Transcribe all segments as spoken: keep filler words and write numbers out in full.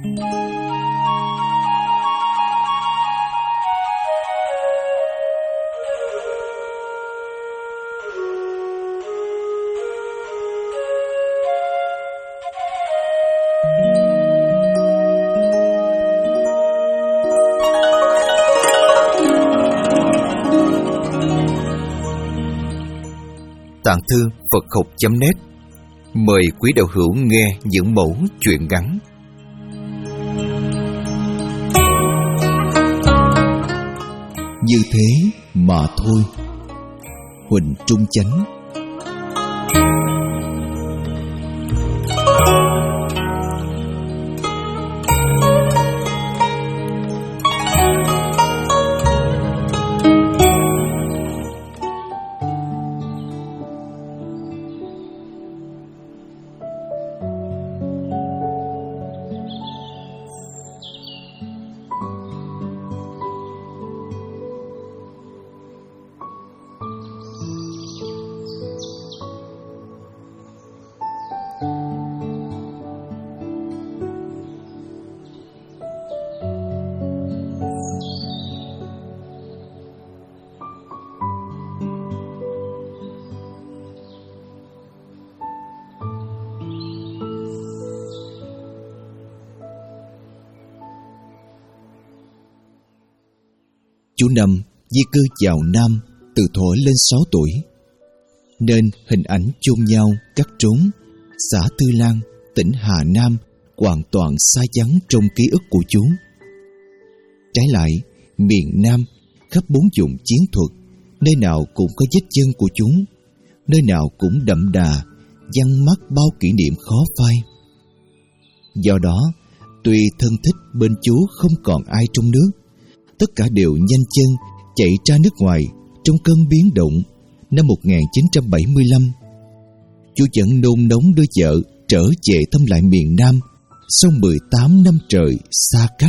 Tạng thư Phật học chấm net mời quý đạo hữu nghe những mẫu chuyện ngắn. Như thế mà thôi. Huỳnh Trung Chánh. Chú Năm di cư vào Nam từ thuở lên sáu tuổi, nên hình ảnh chôn nhau cắt trốn xã Tư Lan, tỉnh Hà Nam hoàn toàn xa vắng trong ký ức của chú. Trái lại, miền Nam khắp bốn vùng chiến thuật, nơi nào cũng có vết chân của chú, nơi nào cũng đậm đà văng mắt bao kỷ niệm khó phai. Do đó, tuy thân thích bên chú không còn ai trong nước, tất cả đều nhanh chân chạy ra nước ngoài trong cơn biến động năm một nghìn chín trăm bảy mươi lăm. Chú vẫn nôn nóng đưa vợ trở về thăm lại miền Nam sau mười tám năm trời xa cách.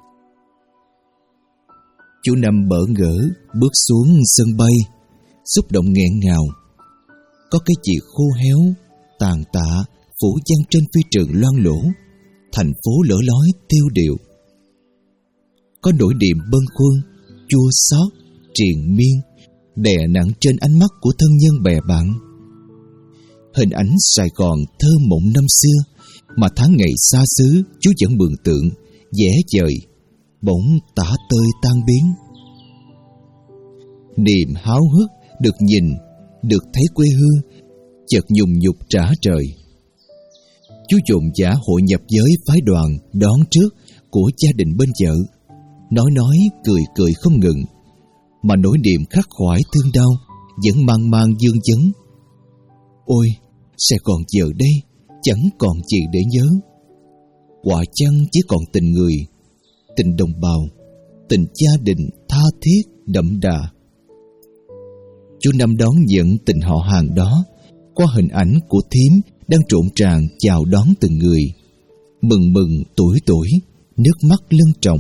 Chú Năm bỡ ngỡ bước xuống sân bay, xúc động nghẹn ngào. Có cái gì khô héo, tàn tạ phủ văng trên phi trường loang lổ, thành phố lở lói tiêu điều. Có nỗi niềm bâng khuâng, chua xót, triền miên đè nặng trên ánh mắt của thân nhân bè bạn. Hình ảnh Sài Gòn thơ mộng năm xưa mà tháng ngày xa xứ chú vẫn mường tượng, vẽ vời, bỗng tả tơi tan biến. Niềm háo hức được nhìn, được thấy quê hương chợt nhùng nhục trả trời. Chú dồn dã hội nhập với phái đoàn đón trước của gia đình bên vợ, nói nói cười cười không ngừng, mà nỗi niềm khắc khoải thương đau vẫn mang mang vương vấn. Ôi, Sài Gòn giờ đây chẳng còn gì để nhớ. Quả chăng chỉ còn tình người, tình đồng bào, tình gia đình tha thiết đậm đà. Chú Năm đón nhận tình họ hàng đó qua hình ảnh của thím đang trộn tràn chào đón từng người, mừng mừng tuổi tuổi, nước mắt lưng tròng.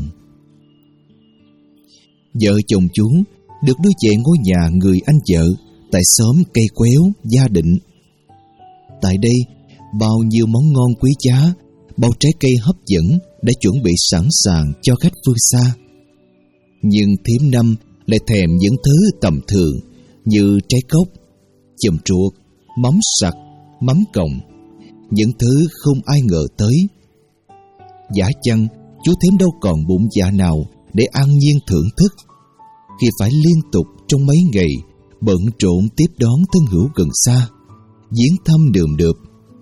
Vợ chồng chú được đưa về ngôi nhà người anh vợ tại xóm Cây Quéo, Gia Định. Tại đây, bao nhiêu món ngon quý giá, bao trái cây hấp dẫn đã chuẩn bị sẵn sàng cho khách phương xa. Nhưng thím Năm lại thèm những thứ tầm thường như trái cốc, chùm truộc, mắm sặc, mắm còng, những thứ không ai ngờ tới. Giả chăng chú thím đâu còn bụng dạ nào để an nhiên thưởng thức, khi phải liên tục trong mấy ngày bận rộn tiếp đón thân hữu gần xa, viếng thăm đườm đượp.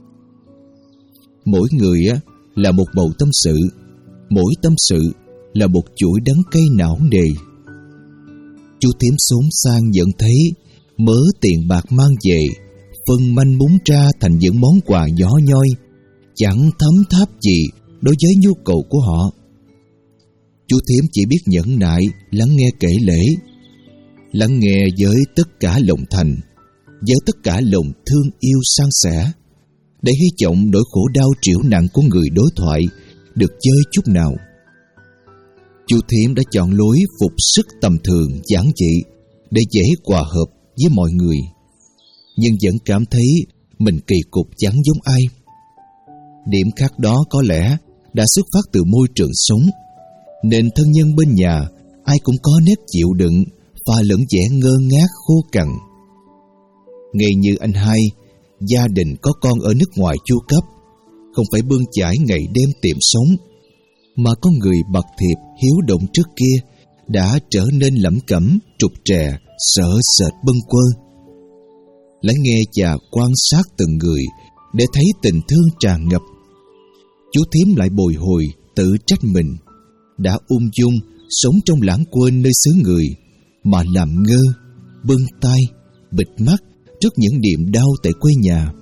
Mỗi người á là một bầu tâm sự, mỗi tâm sự là một chuỗi đắng cay não nề. Chú thím xốn sang nhận thấy mớ tiền bạc mang về phân manh mún ra thành những món quà nhỏ nhoi, chẳng thấm tháp gì đối với nhu cầu của họ. Chú thím chỉ biết nhẫn nại lắng nghe kể lể, lắng nghe với tất cả lòng thành, với tất cả lòng thương yêu san sẻ, để hy vọng nỗi khổ đau triểu nặng của người đối thoại được chơi chút nào. Chú thím đã chọn lối phục sức tầm thường giản dị để dễ hòa hợp với mọi người, nhưng vẫn cảm thấy mình kỳ cục chẳng giống ai. Điểm khác đó có lẽ đã xuất phát từ môi trường sống, nên thân nhân bên nhà ai cũng có nét chịu đựng, pha lẫn vẻ ngơ ngác khô cằn. Ngay như anh hai, gia đình có con ở nước ngoài chu cấp, không phải bươn chải ngày đêm tìm sống, mà có người bậc thiệp hiếu động trước kia đã trở nên lẩm cẩm, trục trè, sợ sệt bâng quơ. Lắng nghe và quan sát từng người để thấy tình thương tràn ngập, chú thím lại bồi hồi tự trách mình đã ung dung sống trong lãng quên nơi xứ người, mà làm ngơ, bưng tay, bịt mắt trước những niềm đau tại quê nhà.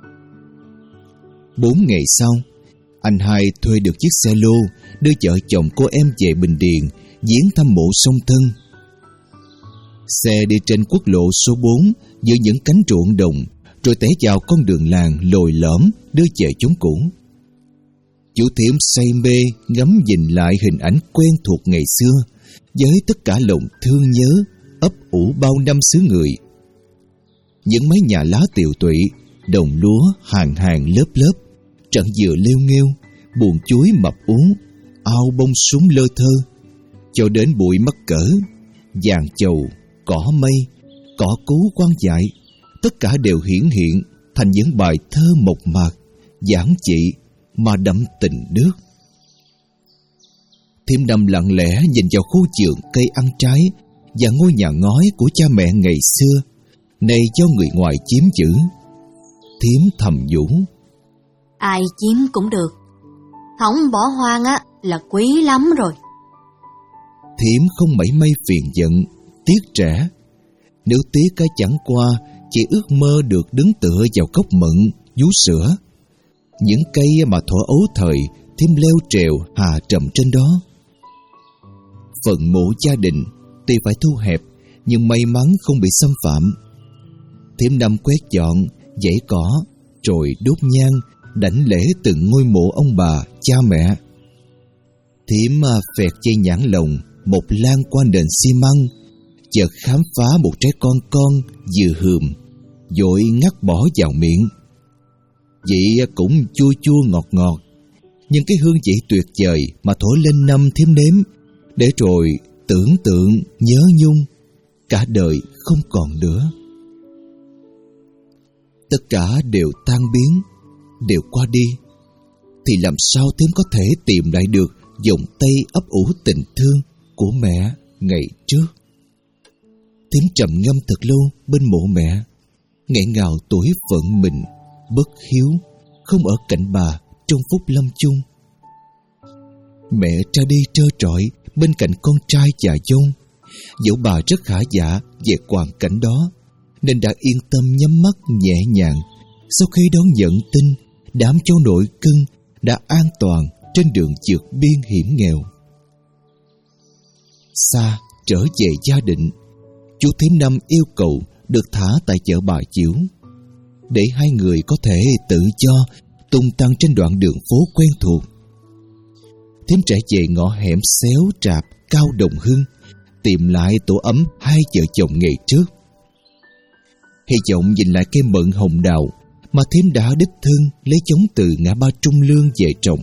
Bốn ngày sau, anh hai thuê được chiếc xe lô đưa vợ chồng cô em về Bình Điền viếng thăm mộ song thân. Xe đi trên quốc lộ số bốn giữa những cánh ruộng đồng, rồi té vào con đường làng lồi lõm đưa về chốn cũ. Chú thím say mê ngắm nhìn lại hình ảnh quen thuộc ngày xưa với tất cả lòng thương nhớ ấp ủ bao năm xứ người. Những mái nhà lá tiều tụy, đồng lúa hàng hàng lớp lớp, trận dừa lêu nghêu, buồng chuối mập ú, ao bông súng lơ thơ, cho đến bụi mắc cỡ, vàng chầu, cỏ mây, cỏ cú quang dại, tất cả đều hiển hiện thành những bài thơ mộc mạc, giản dị mà đậm tình nước. Thím Năm lặng lẽ nhìn vào khu vườn cây ăn trái và ngôi nhà ngói của cha mẹ ngày xưa, nay do người ngoài chiếm giữ. Thím thầm nhủ: ai chiếm cũng được, không bỏ hoang á là quý lắm rồi. Thím không mảy may phiền giận, tiếc trẻ. Nếu tiếc cái chẳng qua chỉ ước mơ được đứng tựa vào cốc mận, vú sữa. Những cây mà thuở ấu thời thím leo trèo hà trầm trên đó. Phần mộ gia đình tuy phải thu hẹp, nhưng may mắn không bị xâm phạm. Thím Năm quét dọn, dãy cỏ, rồi đốt nhang, đảnh lễ từng ngôi mộ ông bà, cha mẹ. Thím phẹt dây nhãn lồng, một lan qua nền xi măng, chợt khám phá một trái con con vừa hườm, vội ngắt bỏ vào miệng. Vị cũng chua chua ngọt ngọt, nhưng cái hương vị tuyệt vời mà thổi lên năm thím nếm, để rồi tưởng tượng nhớ nhung, cả đời không còn nữa. Tất cả đều tan biến, đều qua đi, thì làm sao thím có thể tìm lại được vòng tay ấp ủ tình thương của mẹ ngày trước. Thím trầm ngâm thật lâu bên mộ mẹ, nghẹn ngào tuổi phận mình bất hiếu, không ở cạnh bà trong phút lâm chung. Mẹ ra đi trơ trọi bên cạnh con trai và dâu. Dẫu bà rất khả dạ về hoàn cảnh đó, nên đã yên tâm nhắm mắt nhẹ nhàng sau khi đón nhận tin đám cháu nội cưng đã an toàn trên đường vượt biên hiểm nghèo. Xa trở về gia định, chú thím Năm yêu cầu được thả tại chợ Bà Chiểu, để hai người có thể tự do tung tăng trên đoạn đường phố quen thuộc. Thím trẻ về ngõ hẻm xéo trạp Cao Đồng Hưng, tìm lại tổ ấm hai vợ chồng ngày trước. Hy vọng nhìn lại cây mận hồng đào mà thím đã đích thân lấy giống từ ngã ba Trung Lương về trồng.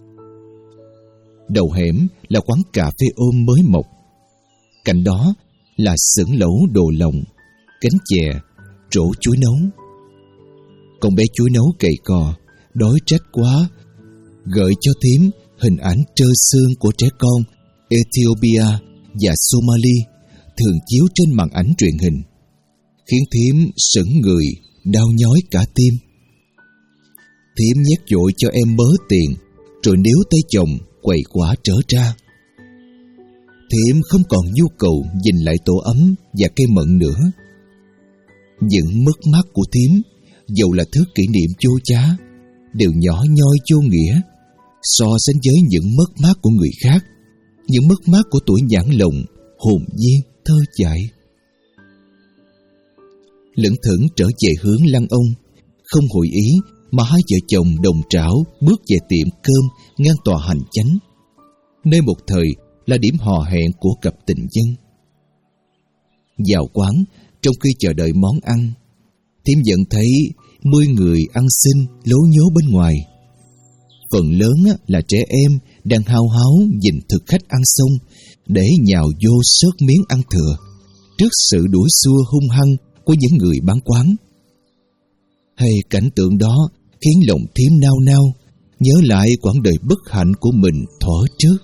Đầu hẻm là quán cà phê ôm mới mọc, cạnh đó là xưởng lẩu đồ lòng, cánh chè, rổ chuối nấu. Con bé chuối nấu cày cò, đói rách quá, gợi cho thím hình ảnh trơ xương của trẻ con Ethiopia và Somali thường chiếu trên màn ảnh truyền hình, khiến thím sững người, đau nhói cả tim. Thím nhét vội cho em mớ tiền, rồi níu tay chồng quầy quả trở ra. Thím không còn nhu cầu nhìn lại tổ ấm và cây mận nữa. Những mất mát của thím, dầu là thứ kỷ niệm vô giá, đều nhỏ nhoi vô nghĩa so sánh với những mất mát của người khác, những mất mát của tuổi nhãn lồng, hồn nhiên, thơ dại. Lững thững trở về hướng Lăng Ông, không hội ý mà hai vợ chồng đồng trảo bước về tiệm cơm ngang tòa hành chánh, nơi một thời là điểm hò hẹn của cặp tình nhân. Vào quán, trong khi chờ đợi món ăn, thím nhận thấy mươi người ăn xin lố nhố bên ngoài. phần lớn là trẻ em đang hao háo nhìn thực khách ăn xong để nhào vô xớt miếng ăn thừa trước sự đuổi xua hung hăng của những người bán quán. Hay cảnh tượng đó khiến lòng Thím nao nao, nhớ lại quãng đời bất hạnh của mình thuở trước.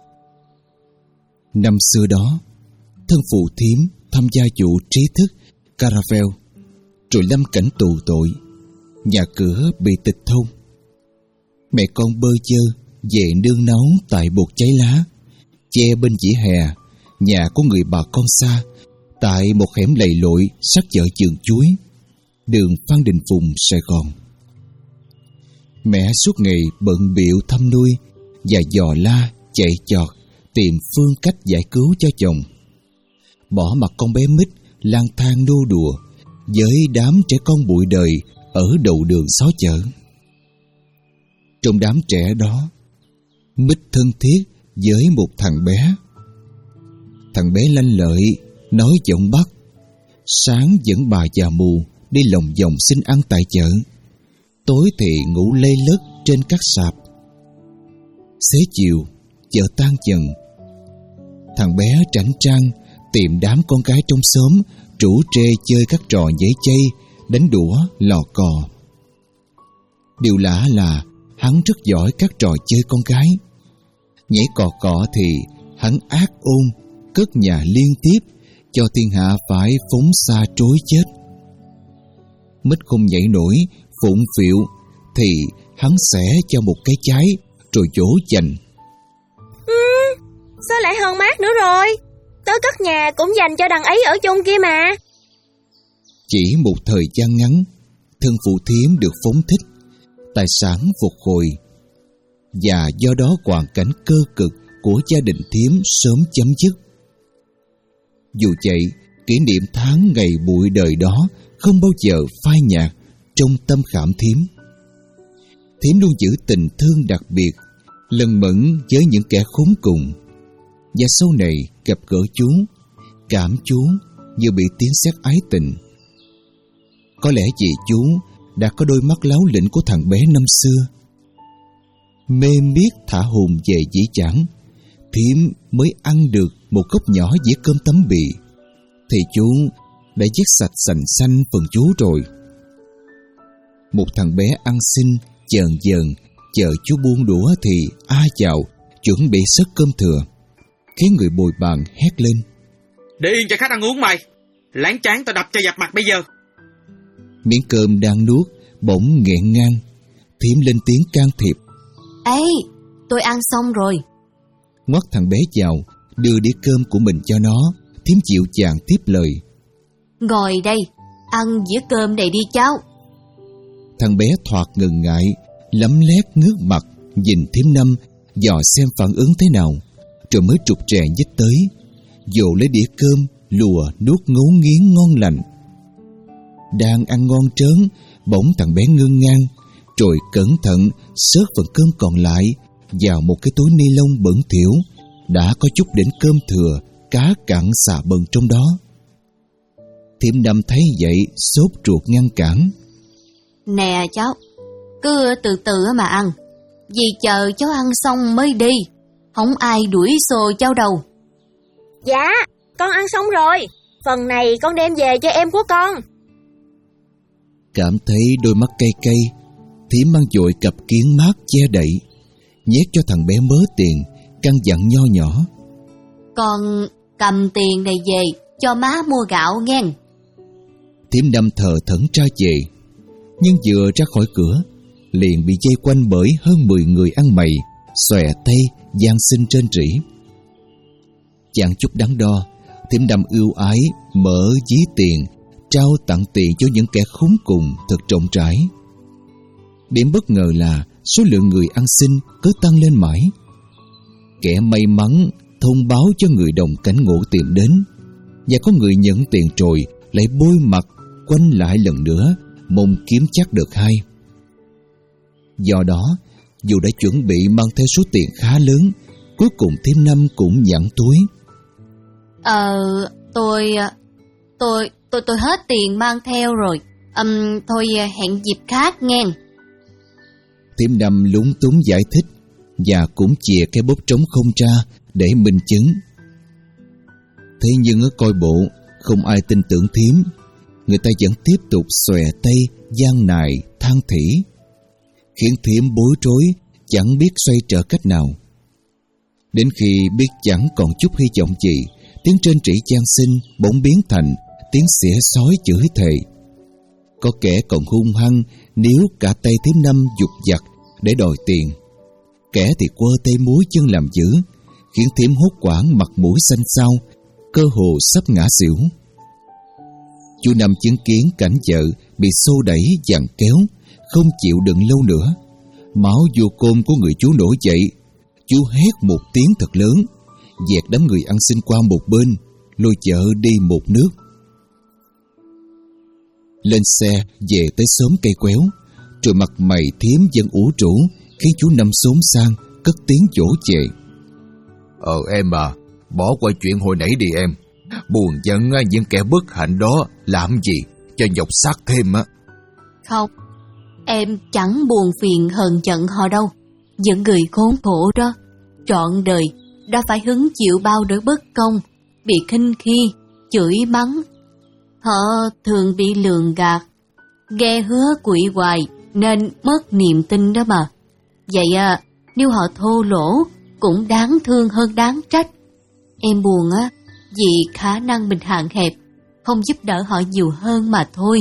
Năm xưa đó, thân phụ Thím tham gia vụ trí thức Caravel, rồi lâm cảnh tù tội, nhà cửa bị tịch thu. Mẹ con bơ vơ về nương náu tại bột cháy lá, che bên vỉa hè nhà của người bà con xa, tại một hẻm lầy lội sát chợ Vườn Chuối, đường Phan Đình Phùng, Sài Gòn. Mẹ suốt ngày bận bịu thăm nuôi và dò la chạy chọt tìm phương cách giải cứu cho chồng, bỏ mặc con bé Mít lang thang nô đùa với đám trẻ con bụi đời ở đầu đường xó chợ. Trong đám trẻ đó, Mít thân thiết với một thằng bé. Thằng bé lanh lợi, nói giọng Bắc, sáng dẫn bà già mù đi lòng vòng xin ăn tại chợ, tối thì ngủ lê lất trên các sạp. Xế chiều, chợ tan dần, thằng bé rảnh trang tìm đám con gái trong xóm rủ rê chơi các trò nhảy chay, đánh đũa, lò cò. Điều lạ là hắn rất giỏi các trò chơi con gái. Nhảy cò cọ thì hắn ác ôn, cất nhà liên tiếp, cho thiên hạ phải phóng xa trối chết. Mít không nhảy nổi, phụng phịu, thì hắn xẻ cho một cái trái, rồi dỗ dành. Ừ, sao lại hơn mát nữa rồi? Tớ cất nhà cũng dành cho đằng ấy ở chung kia mà. Chỉ một thời gian ngắn, thân phụ Thím được phóng thích, tài sản phục hồi, và do đó hoàn cảnh cơ cực của gia đình Thím sớm chấm dứt. Dù vậy, kỷ niệm tháng ngày bụi đời đó không bao giờ phai nhạt trong tâm khảm Thím. Thím luôn giữ tình thương đặc biệt, lần mẫn với những kẻ khốn cùng. Và sau này gặp gỡ chú, cảm chú như bị tiếng sét ái tình. Có lẽ vì chú đã có đôi mắt láo lĩnh của thằng bé năm xưa. Mê miết thả hồn về dĩ chảng, Thím mới ăn được một cốc nhỏ dĩa cơm tấm bì, thì chú đã giết sạch sành xanh phần chú rồi. Một thằng bé ăn xin chờn dờn chờ chú buông đũa thì a chào chuẩn bị xớt cơm thừa, khiến người bồi bàn hét lên: "Để yên cho khách ăn uống mày, láng chán tao đập cho dập mặt bây giờ." Miếng cơm đang nuốt bỗng nghẹn ngang. Thím lên tiếng can thiệp: "Ê, tôi ăn xong rồi." Ngoắt thằng bé vào, đưa đĩa cơm của mình cho nó. Thím dịu dàng tiếp lời: "Ngồi đây, ăn dĩa cơm này đi cháu." Thằng bé thoạt ngần ngại, lấm lét ngước mặt nhìn Thím Năm, dò xem phản ứng thế nào, rồi mới trục trè nhích tới, vồ lấy đĩa cơm, lùa nuốt ngấu nghiến ngon lành. Đang ăn ngon trớn, bỗng thằng bé ngưng ngang, rồi cẩn thận xớt phần cơm còn lại vào một cái túi ni lông bẩn thỉu, đã có chút đỉnh cơm thừa, cá cặn xà bần trong đó. Thím Năm thấy vậy sốt ruột ngăn cản: "Nè cháu, cứ từ từ mà ăn, vì chờ cháu ăn xong mới đi, không ai đuổi xô cháu đâu." "Dạ, con ăn xong rồi, phần này con đem về cho em của con." Cảm thấy đôi mắt cay cay, Thím mang dội cặp kiến mát che đậy, nhét cho thằng bé mớ tiền, căn dặn nho nhỏ: "Con cầm tiền này về cho má mua gạo nghe." Thím Năm thờ thẫn ra về, nhưng vừa ra khỏi cửa liền bị dây quanh bởi hơn mười người ăn mày, xòe tay van xin trên rỉ. Chẳng chút đắn đo, Thím Năm ưu ái mở ví tiền, trao tặng tiền cho những kẻ khốn cùng thật rộng rãi. Điểm bất ngờ là số lượng người ăn xin cứ tăng lên mãi. Kẻ may mắn thông báo cho người đồng cảnh ngộ tìm đến, và có người nhận tiền rồi lại bôi mặt quanh lại lần nữa, mong kiếm chắc được hay. Do đó, dù đã chuẩn bị mang theo số tiền khá lớn, cuối cùng Thím Năm cũng nhẵn túi: Ờ, tôi... Tôi... Tôi tôi hết tiền mang theo rồi. Um, thôi hẹn dịp khác nghe." Thiểm Năm lúng túng giải thích và cũng chìa cái bóp trống không ra để minh chứng. Thế nhưng ở coi bộ không ai tin tưởng Thiểm. Người ta vẫn tiếp tục xòe tay gian nài than thỉ, khiến Thiểm bối rối chẳng biết xoay trở cách nào. Đến khi biết chẳng còn chút hy vọng gì, tiếng trên trĩ gian sinh bỗng biến thành tiếng xỉa xói chửi thề. Có kẻ còn hung hăng níu cả tay Thiểm Năm giục giặt để đòi tiền. Kẻ thì quơ tay múi chân làm dữ, khiến Thiểm hốt hoảng mặt mũi xanh xao, cơ hồ sắp ngã xỉu. Chú Năm chứng kiến cảnh vợ bị xô đẩy dằn kéo, không chịu đựng lâu nữa. Máu vô côn của người chú nổi dậy. Chú hét một tiếng thật lớn, dẹt đám người ăn xin qua một bên, lôi vợ đi một nước. Lên xe về tới xóm cây quéo, rồi mặt mày Thiểm vẫn ủ rũ, khiến chú Năm xốn sang, cất tiếng dỗ về. Ờ em à, bỏ qua chuyện hồi nãy đi em. Buồn giận những kẻ bất hạnh đó làm gì cho nhọc xác thêm á. Không, em chẳng buồn phiền hờn giận họ đâu. Những người khốn khổ đó trọn đời đã phải hứng chịu bao nỗi bất công, bị khinh khi, chửi mắng. Họ thường bị lường gạt, nghe hứa quỵ hoài nên mất niềm tin đó mà. Vậy à, nếu họ thô lỗ cũng đáng thương hơn đáng trách. Em buồn á, vì khả năng mình hạn hẹp, không giúp đỡ họ nhiều hơn mà thôi.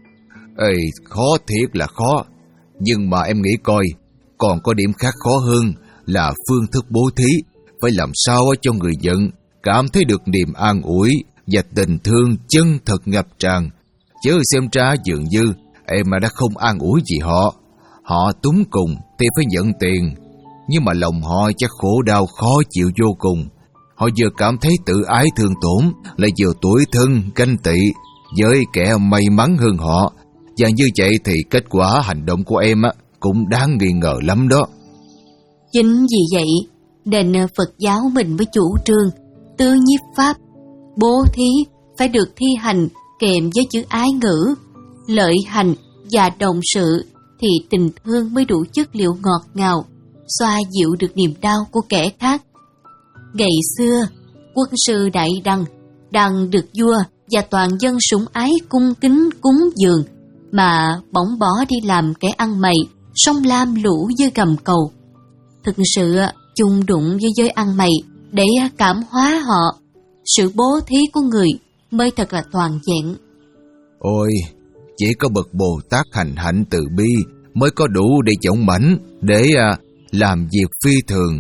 Ê, khó thiệt là khó. Nhưng mà em nghĩ coi, còn có điểm khác khó hơn là phương thức bố thí. Phải làm sao cho người nhận cảm thấy được niềm an ủi và tình thương chân thật ngập tràn. Chứ xem ra dường như em mà đã không an ủi gì họ. Họ túng cùng thì phải nhận tiền, nhưng mà lòng họ chắc khổ đau khó chịu vô cùng. Họ vừa cảm thấy tự ái thương tổn, lại vừa tủi thân ganh tị với kẻ may mắn hơn họ. Và như vậy thì kết quả hành động của em á cũng đáng nghi ngờ lắm đó. Chính vì vậy nên Phật giáo mình mới chủ trương tứ nhiếp pháp, bố thí phải được thi hành kèm với chữ ái ngữ, lợi hành và đồng sự, thì tình thương mới đủ chất liệu ngọt ngào, xoa dịu được niềm đau của kẻ khác. Ngày xưa, quân sư Đại Đăng, Đăng được vua và toàn dân sủng ái cung kính cúng dường, mà bỗng bỏ đi làm kẻ ăn mày, sông lam lũ với gầm cầu. Thực sự chung đụng với giới ăn mày để cảm hóa họ. Sự bố thí của người mới thật là toàn vẹn. Ôi, chỉ có bậc Bồ Tát hành hạnh từ bi mới có đủ để dũng mãnh để à, làm việc phi thường.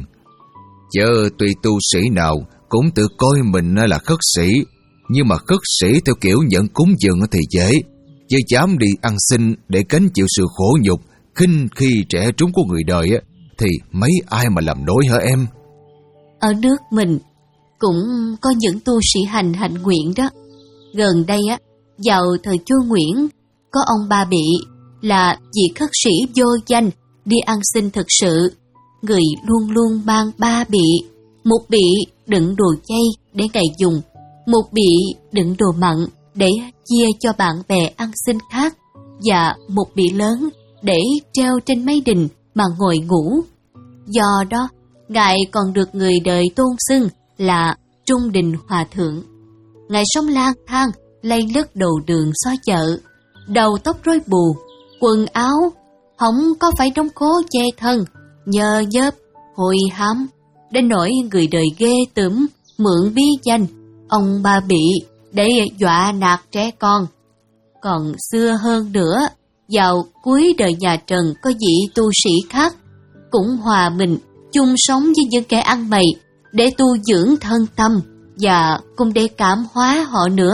Chứ tuy tu sĩ nào cũng tự coi mình là khất sĩ, nhưng mà khất sĩ theo kiểu nhận cúng dường thì dễ, chứ dám đi ăn xin để gánh chịu sự khổ nhục, khinh khi trẻ trúng của người đời thì mấy ai mà làm nổi hả em? Ở nước mình cũng có những tu sĩ hành hạnh nguyện đó. Gần đây á, vào thời Chúa Nguyễn, có ông Ba Bị là vị khất sĩ vô danh đi ăn xin thực sự. Người luôn luôn mang ba bị, một bị đựng đồ chay để ngày dùng, một bị đựng đồ mặn để chia cho bạn bè ăn xin khác, và một bị lớn để treo trên mái đình mà ngồi ngủ. Do đó, Ngài còn được người đời tôn xưng là Trung Đình Hòa Thượng. Ngài sống lang thang, lây lất đầu đường xó chợ, đầu tóc rối bù, quần áo không có phải đóng khố che thân, nhờ nhớp, hôi hám, đến nỗi người đời ghê tởm mượn bí danh ông Ba Bị để dọa nạt trẻ con. Còn xưa hơn nữa, vào cuối đời nhà Trần có vị tu sĩ khác cũng hòa mình chung sống với những kẻ ăn mày để tu dưỡng thân tâm và cùng để cảm hóa họ nữa.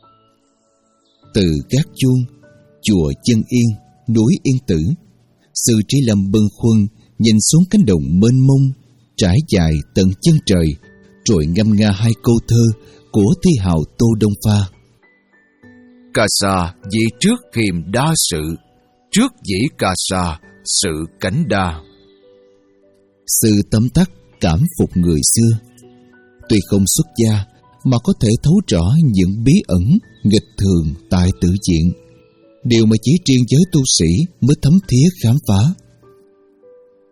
Từ gác chuông, chùa Chân Yên, núi Yên Tử, Sư Trí Lâm bâng khuâng nhìn xuống cánh đồng mênh mông trải dài tận chân trời, rồi ngâm nga hai câu thơ của thi hào Tô Đông Pha. Ca sa dĩ trước khiêm đa sự, trước dĩ ca sa sự cảnh đa. Sư tóm tắt cảm phục người xưa. Tuy không xuất gia mà có thể thấu rõ những bí ẩn nghịch thường tại tự diện, điều mà chỉ riêng giới tu sĩ mới thấm thía khám phá.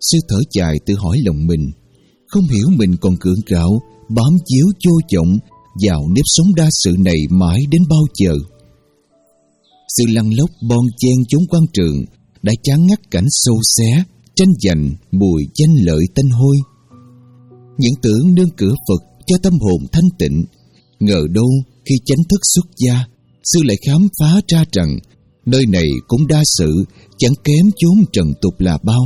Sư thở dài tự hỏi lòng mình, không hiểu mình còn cưỡng gạo bám víu vô vọng vào nếp sống đa sự này mãi đến bao giờ. Sự lăn lóc bon chen chốn quan trường đã chán ngắt cảnh xâu xé, tranh giành, mùi danh lợi tanh hôi. Những tưởng nương cửa Phật cho tâm hồn thanh tịnh, ngờ đâu khi chánh thức xuất gia, sư lại khám phá ra rằng nơi này cũng đa sự, chẳng kém chốn trần tục là bao.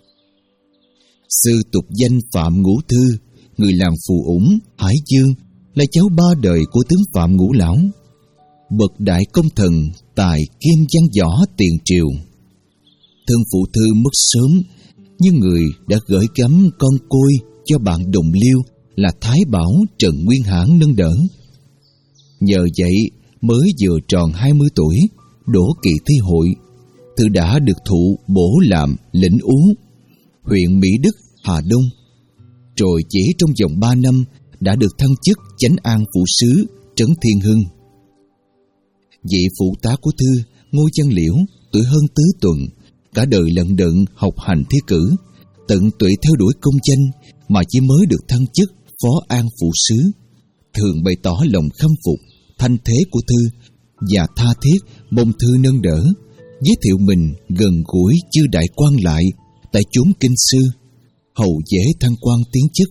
Sư tục danh Phạm Ngũ Thư, người làng Phù Ủng, Hải Dương, là cháu ba đời của tướng Phạm Ngũ Lão, bậc đại công thần, tài kim văn võ tiền triều. Thân phụ Thư mất sớm, nhưng người đã gửi gắm con côi cho bạn đồng liêu là Thái Bảo Trần Nguyên Hãn nâng đỡ. Nhờ vậy mới vừa tròn hai mươi tuổi, đỗ kỳ thi hội, Thư đã được thụ bổ làm lĩnh Ú, huyện Mỹ Đức, Hà Đông. Rồi chỉ trong vòng ba năm đã được thăng chức chánh an phủ sứ Trấn Thiên Hưng. Vị phụ tá của Thư, Ngô Văn Liễu, tuổi hơn tứ tuần, cả đời lận đận học hành thi cử, tận tụy theo đuổi công danh mà chỉ mới được thăng chức phó an phủ sứ, thường bày tỏ lòng khâm phục thanh thế của Thư và tha thiết mong Thư nâng đỡ, giới thiệu mình gần gũi chư đại quan lại tại chốn kinh sư, hầu dễ thăng quan tiến chức.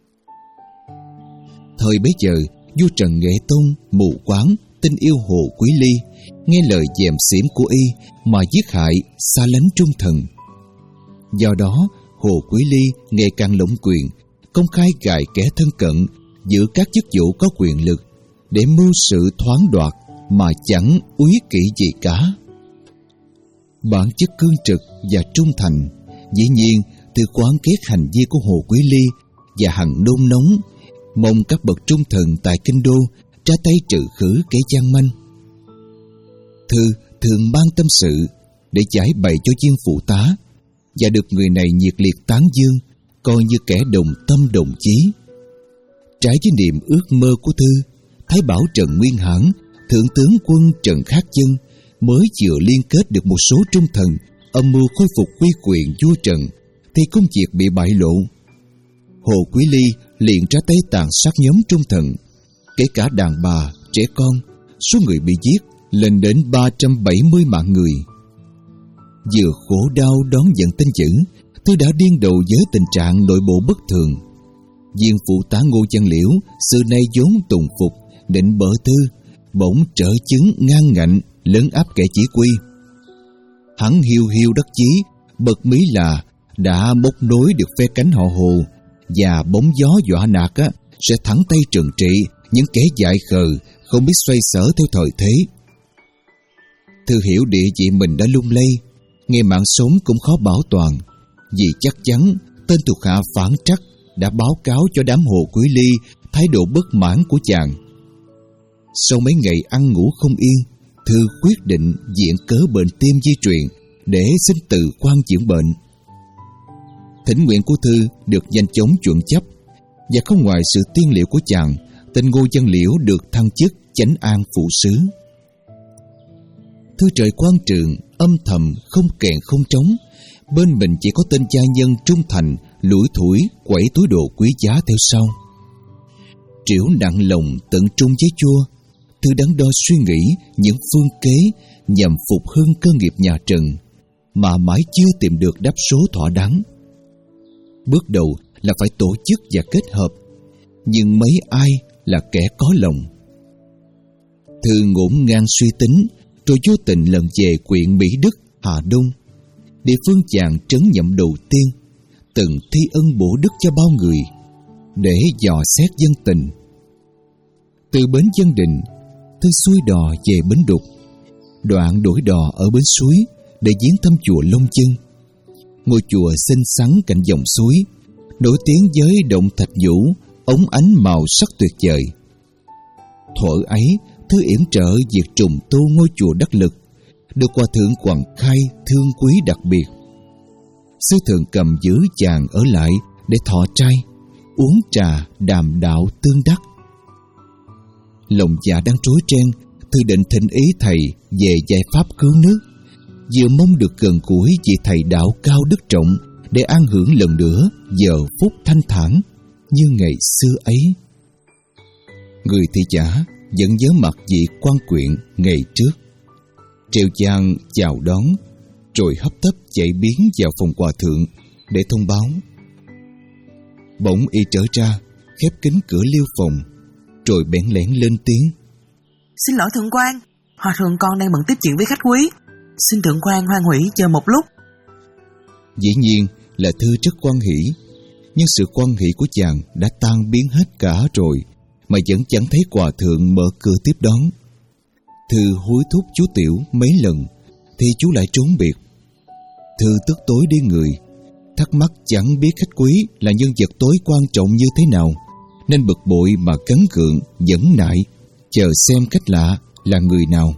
Thời bấy giờ, vua Trần Nghệ Tông mù quáng tin yêu Hồ Quý Ly, nghe lời dèm xỉm của y mà giết hại, xa lánh trung thần. Do đó, Hồ Quý Ly ngày càng lộng quyền, công khai gài kẻ thân cận giữ các chức vụ có quyền lực để mưu sự thoáng đoạt mà chẳng úy kỵ gì cả. Bản chất cương trực và trung thành, dĩ nhiên từ quán ghét hành vi của Hồ Quý Ly và hằng nôn nóng mong các bậc trung thần tại kinh đô ra tay trừ khử kẻ gian manh. Thư thường ban tâm sự để giải bày cho viên phụ tá, và được người này nhiệt liệt tán dương, coi như kẻ đồng tâm đồng chí. Trái với niềm ước mơ của Thư, Thái Bảo Trần Nguyên Hãn, thượng tướng quân Trần Khắc Chân mới vừa liên kết được một số trung thần âm mưu khôi phục uy quyền vua Trần, thì công việc bị bại lộ. Hồ Quý Ly liền ra tay tàn sát nhóm trung thần, kể cả đàn bà, trẻ con. Số người bị giết lên đến ba trăm bảy mươi mạng người. Vừa khổ đau đón nhận tin dữ, Thư đã điên đầu với tình trạng nội bộ bất thường. Viên phụ tá Ngô Văn Liễu xưa nay vốn tùng phục, định bợ Thư, bỗng trở chứng ngang ngạnh, lấn áp kẻ chỉ huy. Hắn hiu hiu đắc chí, bật mí là đã bốc nối được phe cánh họ Hồ, và bóng gió dọa nạt á, sẽ thẳng tay trừng trị những kẻ dại khờ không biết xoay sở theo thời thế. Thư hiểu địa vị mình đã lung lay, nghe mạng sống cũng khó bảo toàn, vì chắc chắn tên thuộc hạ phản trắc đã báo cáo cho đám Hồ Quý Ly thái độ bất mãn của chàng. Sau mấy ngày ăn ngủ không yên, Thư quyết định viện cớ bệnh tim di truyền để xin từ quan dưỡng bệnh. Thỉnh nguyện của Thư được nhanh chóng chuẩn chấp, và không ngoài sự tiên liệu của chàng, tên Ngô Văn Liễu được thăng chức chánh an phụ sứ. Thư trời quan trường, âm thầm, không kèn không trống, bên mình chỉ có tên gia nhân trung thành, lủi thủi quẩy túi đồ quý giá theo sau. Triểu nặng lòng tận trung với chua, Thư đắn đo suy nghĩ những phương kế nhằm phục hưng cơ nghiệp nhà Trần, mà mãi chưa tìm được đáp số thỏa đáng. Bước đầu là phải tổ chức và kết hợp, nhưng mấy ai là kẻ có lòng. Thư ngổn ngang suy tính, rồi vô tình lần về huyện Mỹ Đức, Hà Đông, địa phương chàng trấn nhậm đầu tiên, từng thi ân bổ đức cho bao người, để dò xét dân tình. Từ bến Dân Định, Thư xuôi đò về Bến Đục, đoạn đổi đò ở bến suối để viếng thăm chùa Long Chân. Ngôi chùa xinh xắn cạnh dòng suối, nổi tiếng với động thạch nhũ, ống ánh màu sắc tuyệt vời. Thuở ấy, Thư yểm trợ việc trùng tu ngôi chùa đắc lực, được Hòa thượng Quảng Khai thương quý đặc biệt. Sư thượng cầm giữ chàng ở lại để thọ trai, uống trà đàm đạo tương đắc. Lòng dạ đang rối ren, Thư định thỉnh ý thầy về giải pháp cứu nước, vừa mong được gần gũi vị thầy đạo cao đức trọng để an hưởng lần nữa giờ phút thanh thản như ngày xưa ấy. Người thị giả vẫn nhớ mặt vị quan quyện ngày trước, treo chan chào đón, rồi hấp tấp chạy biến vào phòng hòa thượng để thông báo. Bỗng y trở ra, khép kín cửa liêu phòng, rồi bẽn lẽn lên tiếng: Xin lỗi thượng quan, hòa thượng con đang bận tiếp chuyện với khách quý, xin thượng quan hoan hỷ chờ một lúc. Dĩ nhiên là Thư rất quan hỷ, nhưng sự quan hỷ của chàng đã tan biến hết cả rồi, mà vẫn chẳng thấy hòa thượng mở cửa tiếp đón. Thư hối thúc chú Tiểu mấy lần, thì chú lại trốn biệt. Thư tức tối đi người, thắc mắc chẳng biết khách quý là nhân vật tối quan trọng như thế nào, nên bực bội mà cắn gượng, nhẫn nại, chờ xem khách lạ là người nào.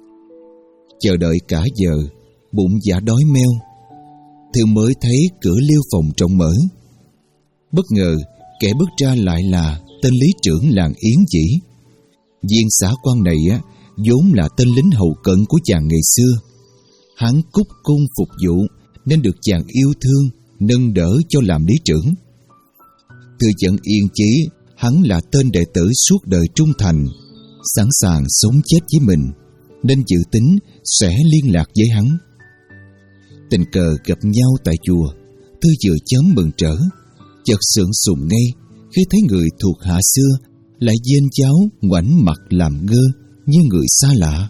Chờ đợi cả giờ, bụng dạ đói meo. Thư mới thấy cửa liêu phòng rộng mở. Bất ngờ, kẻ bước ra lại là tên lý trưởng làng Yến Dĩ. Viên xã quan này á, vốn là tên lính hậu cận của chàng ngày xưa. Hắn cúc cung phục vụ nên được chàng yêu thương, nâng đỡ cho làm lý trưởng. Thư vẫn yên chí hắn là tên đệ tử suốt đời trung thành, sẵn sàng sống chết với mình, nên dự tính sẽ liên lạc với hắn. Tình cờ gặp nhau tại chùa, Thư vừa chớm mừng trở, chợt sượng sùng ngay khi thấy người thuộc hạ xưa lại dên cháu ngoảnh mặt làm ngơ như người xa lạ.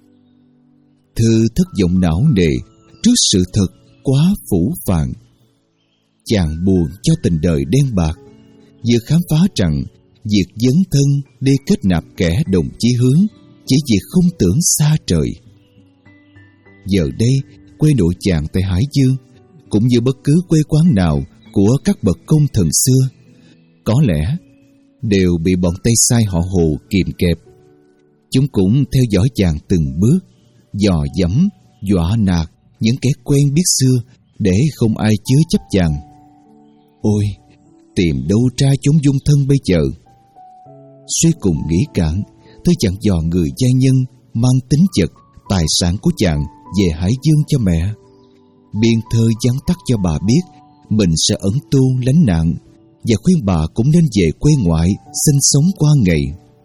Thư thất vọng não nề trước sự thật quá phũ phàng. Chàng buồn cho tình đời đen bạc, vừa khám phá rằng việc dấn thân đi kết nạp kẻ đồng chí hướng chỉ vì không tưởng xa trời. Giờ đây quê nội chàng tại Hải Dương, cũng như bất cứ quê quán nào của các bậc công thần xưa, có lẽ đều bị bọn Tây Sai họ Hồ kìm kẹp. Chúng cũng theo dõi chàng từng bước, dò dẫm, dọa nạt những kẻ quen biết xưa để không ai chứa chấp chàng. Ôi, tìm đâu ra chốn dung thân bây giờ? Suy cùng nghĩ cạn, Thư chàng dò người gia nhân mang tính chất tài sản của chàng về Hải Dương cho mẹ. Biên thơ vắn tắt cho bà biết mình sẽ ẩn tu lánh nạn, và khuyên bà cũng nên về quê ngoại sinh sống qua ngày.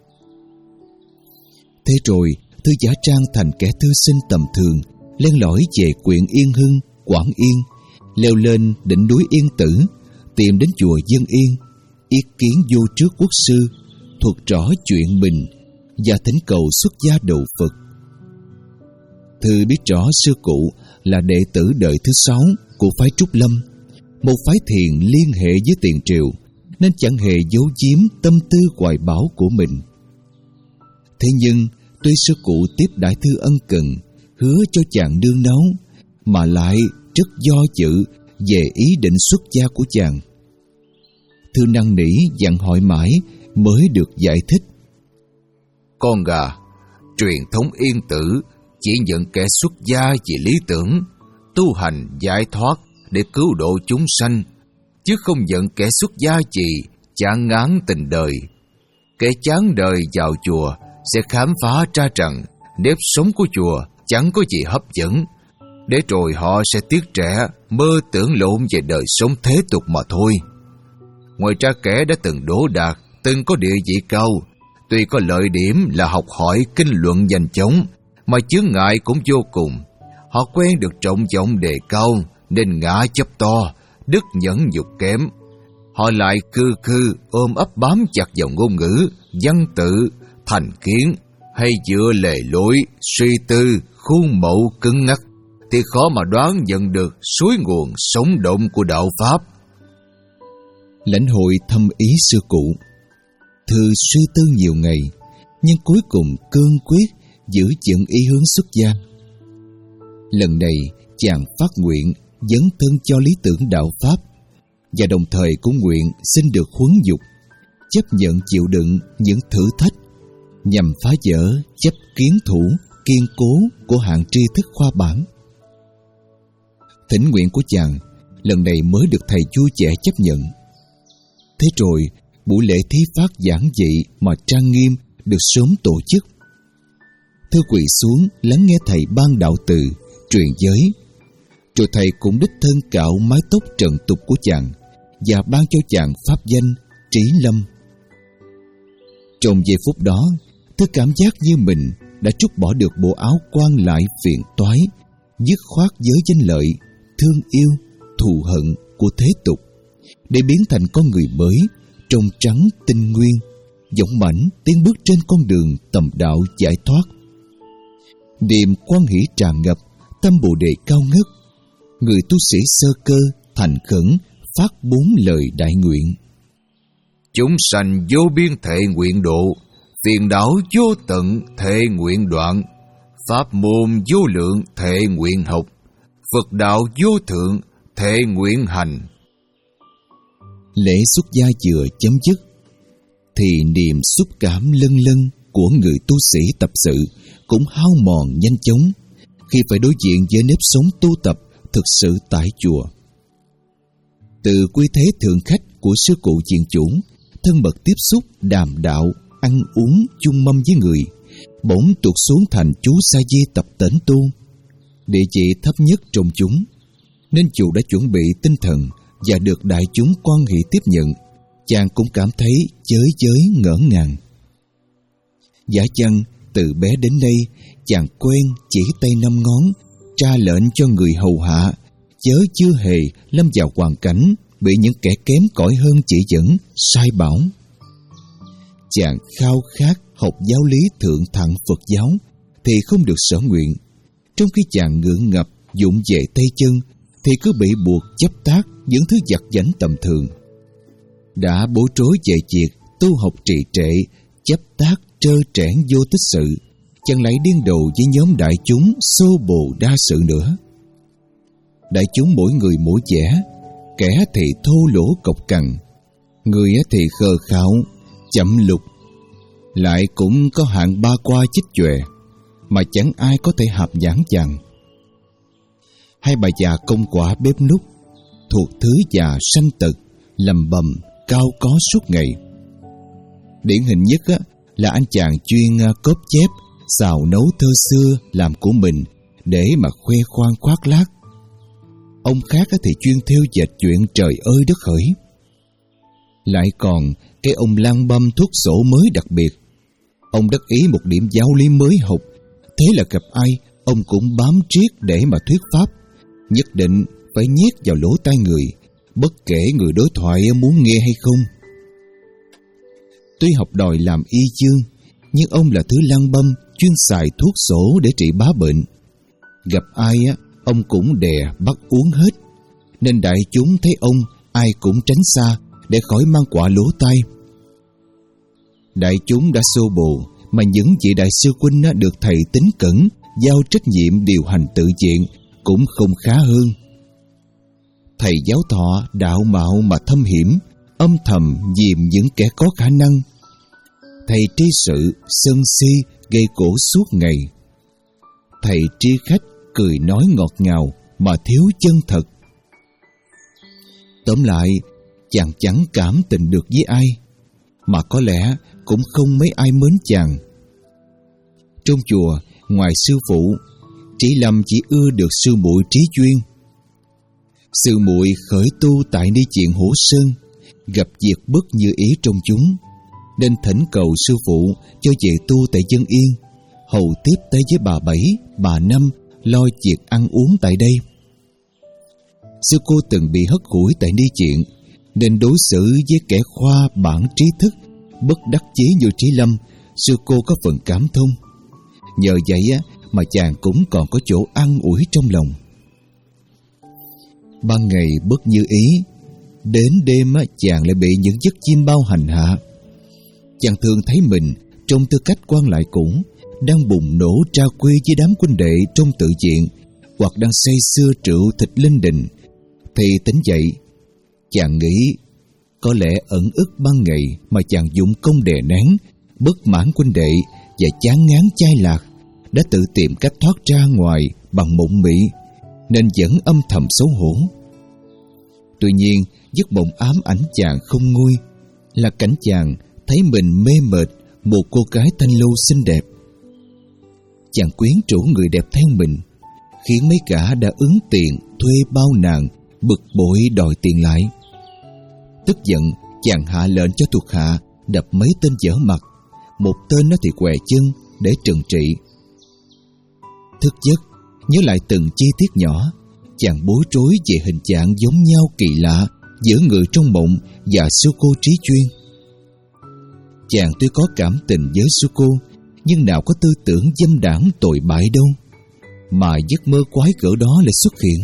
Thế rồi Thư giả trang thành kẻ thư sinh tầm thường, len lỏi về quyện Yên Hưng, Quảng Yên, leo lên đỉnh núi Yên Tử, tìm đến chùa Dân Yên, ý kiến vô trước quốc sư, thuật rõ chuyện mình và thỉnh cầu xuất gia độ Phật. Thư biết rõ sư cụ là đệ tử đời thứ sáu của phái Trúc Lâm, một phái thiền liên hệ với tiền triều, nên chẳng hề giấu giếm tâm tư hoài bão của mình. Thế nhưng tuy sư cụ tiếp đãi Thư ân cần, hứa cho chàng nương náu, mà lại rất do dự về ý định xuất gia của chàng. Thư năn nỉ dặn hỏi mãi mới được giải thích. Con gà, truyền thống Yên Tử chỉ nhận kẻ xuất gia vì lý tưởng, tu hành giải thoát để cứu độ chúng sanh, chứ không nhận kẻ xuất gia gì chán ngán tình đời. Kẻ chán đời vào chùa sẽ khám phá ra rằng nếp sống của chùa chẳng có gì hấp dẫn, để rồi họ sẽ tiếc trẻ, mơ tưởng lộn về đời sống thế tục mà thôi. Ngoài ra kẻ đã từng đỗ đạt, từng có địa vị cao, tuy có lợi điểm là học hỏi kinh luận nhanh chóng, mà chướng ngại cũng vô cùng. Họ quen được trọng vọng đề cao nên ngã chấp to, đức nhẫn nhục kém. Họ lại cư cư ôm ấp bám chặt vào ngôn ngữ, văn tự, thành kiến, hay dựa lề lối, suy tư, khuôn mẫu cứng ngắc, thì khó mà đoán nhận được suối nguồn sống động của đạo Pháp. Lãnh hội thâm ý sư cụ, Thư suy tư nhiều ngày, nhưng cuối cùng cương quyết giữ chừng ý hướng xuất gia. Lần này chàng phát nguyện dấn thân cho lý tưởng đạo Pháp, và đồng thời cũng nguyện xin được huấn dục, chấp nhận chịu đựng những thử thách, nhằm phá vỡ chấp kiến thủ kiên cố của hạng tri thức khoa bản. Thỉnh nguyện của chàng lần này mới được thầy vui vẻ chấp nhận. Thế rồi buổi lễ thí phát giảng dị mà trang nghiêm được sớm tổ chức. Thư quỳ xuống lắng nghe thầy ban đạo từ, truyền giới. Rồi thầy cũng đích thân cạo mái tóc trần tục của chàng và ban cho chàng pháp danh Trí Lâm. Trong giây phút đó, tôi cảm giác như mình đã trút bỏ được bộ áo quan lại phiền toái, dứt khoát với danh lợi, thương yêu, thù hận của thế tục, để biến thành con người mới, trong trắng tinh nguyên, dũng mãnh tiến bước trên con đường tầm đạo giải thoát. Niềm quan hỷ tràn ngập, tâm bồ đề cao ngất, người tu sĩ sơ cơ thành khẩn phát bốn lời đại nguyện. Chúng sanh vô biên thệ nguyện độ, phiền não vô tận thệ nguyện đoạn, pháp môn vô lượng thệ nguyện học, Phật đạo vô thượng thệ nguyện hành. Lễ xuất gia vừa chấm dứt, thì niềm xúc cảm lân lân của người tu sĩ tập sự cũng hao mòn nhanh chóng khi phải đối diện với nếp sống tu tập thực sự tại chùa. Từ quy thế thượng khách của sư cụ diện chủ, thân mật tiếp xúc đàm đạo, ăn uống chung mâm với người, bỗng tụt xuống thành chú sa di tập tễnh tu, địa vị thấp nhất trong chúng, nên dù đã chuẩn bị tinh thần và được đại chúng quan hệ tiếp nhận, chàng cũng cảm thấy chới chới ngỡ ngàng. Giả chăng từ bé đến nay, chàng quen chỉ tay năm ngón, tra lệnh cho người hầu hạ, chớ chưa hề lâm vào hoàn cảnh bị những kẻ kém cỏi hơn chỉ dẫn, sai bảo. Chàng khao khát học giáo lý thượng thặng Phật giáo thì không được sở nguyện, trong khi chàng ngượng ngập dụng về tay chân thì cứ bị buộc chấp tác những thứ vặt vãnh tầm thường. Đã bối rối về việc tu học trì trệ, chấp tác trơ trẽn vô tích sự, chẳng lại điên đầu với nhóm đại chúng xô bồ đa sự nữa. Đại chúng mỗi người mỗi vẻ, kẻ thì thô lỗ cộc cằn, người thì khờ khạo, chậm lục, lại cũng có hạng ba qua chích chòe, mà chẳng ai có thể hạp nhãn chàng. Hai bà già công quả bếp núc, thuộc thứ già sanh tật, lầm bầm, cao có suốt ngày. Điển hình nhất á, là anh chàng chuyên cóp chép, xào nấu thơ xưa làm của mình để mà khoe khoang khoác lác. Ông khác thì chuyên thêu dệt chuyện trời ơi đất hỡi. Lại còn cái ông lang băm thuốc sổ mới đặc biệt. Ông đắc ý một điểm giáo lý mới học, thế là gặp ai ông cũng bám triết để mà thuyết pháp, nhất định phải nhét vào lỗ tai người, bất kể người đối thoại muốn nghe hay không. Tuy học đòi làm y chương, nhưng ông là thứ lang băm chuyên xài thuốc sổ để trị bá bệnh. Gặp ai á, ông cũng đè bắt uống hết, nên đại chúng thấy ông ai cũng tránh xa để khỏi mang quả lỗ tai. Đại chúng đã xô bồ, mà những vị đại sư huynh được thầy tín cẩn giao trách nhiệm điều hành tự diện cũng không khá hơn. Thầy giáo thọ đạo mạo mà thâm hiểm, âm thầm dìm những kẻ có khả năng. Thầy tri sự sân si gây cổ suốt ngày. Thầy tri khách cười nói ngọt ngào mà thiếu chân thật. Tóm lại, chàng chẳng cảm tình được với ai, mà có lẽ cũng không mấy ai mến chàng. Trong chùa, ngoài sư phụ, Trí Lâm chỉ ưa được sư muội Trí Duyên. Sư muội khởi tu tại ni chiện Hổ Sơn, gặp việc bất như ý trong chúng, nên thỉnh cầu sư phụ cho về tu tại Dân Yên, hầu tiếp tay với bà Bảy, bà Năm lo việc ăn uống tại đây. Sư cô từng bị hất hủi tại ni chiện, nên đối xử với kẻ khoa bản trí thức bất đắc chí như Trí Lâm, sư cô có phần cảm thông. Nhờ vậy á mà chàng cũng còn có chỗ an ủi trong lòng. Ban ngày bất như ý, đến đêm á, chàng lại bị những giấc chim bao hành hạ. Chàng thường thấy mình trong tư cách quan lại cũ, đang bùng nổ tra quy với đám huynh đệ trong tự viện, hoặc đang say sưa rượu thịt linh đình. Thì tỉnh dậy, chàng nghĩ có lẽ ẩn ức ban ngày mà chàng dụng công đè nén, bất mãn huynh đệ và chán ngán chai lạc, đã tự tìm cách thoát ra ngoài bằng mộng mị, nên vẫn âm thầm xấu hổ. Tuy nhiên, giấc mộng ám ảnh chàng không nguôi là cảnh chàng thấy mình mê mệt một cô gái thanh lâu xinh đẹp. Chàng quyến rũ người đẹp theo mình, khiến mấy gã đã ứng tiền thuê bao nàng bực bội đòi tiền lại. Tức giận, chàng hạ lệnh cho thuộc hạ đập mấy tên dở mặt, một tên nó thì què chân để trừng trị. Thức giấc, nhớ lại từng chi tiết nhỏ, chàng bối rối về hình dạng giống nhau kỳ lạ giữa người trong mộng và Suko Trí Chuyên. Chàng tuy có cảm tình với Suko, nhưng nào có tư tưởng dâm đảng tội bại đâu, mà giấc mơ quái gở đó lại xuất hiện.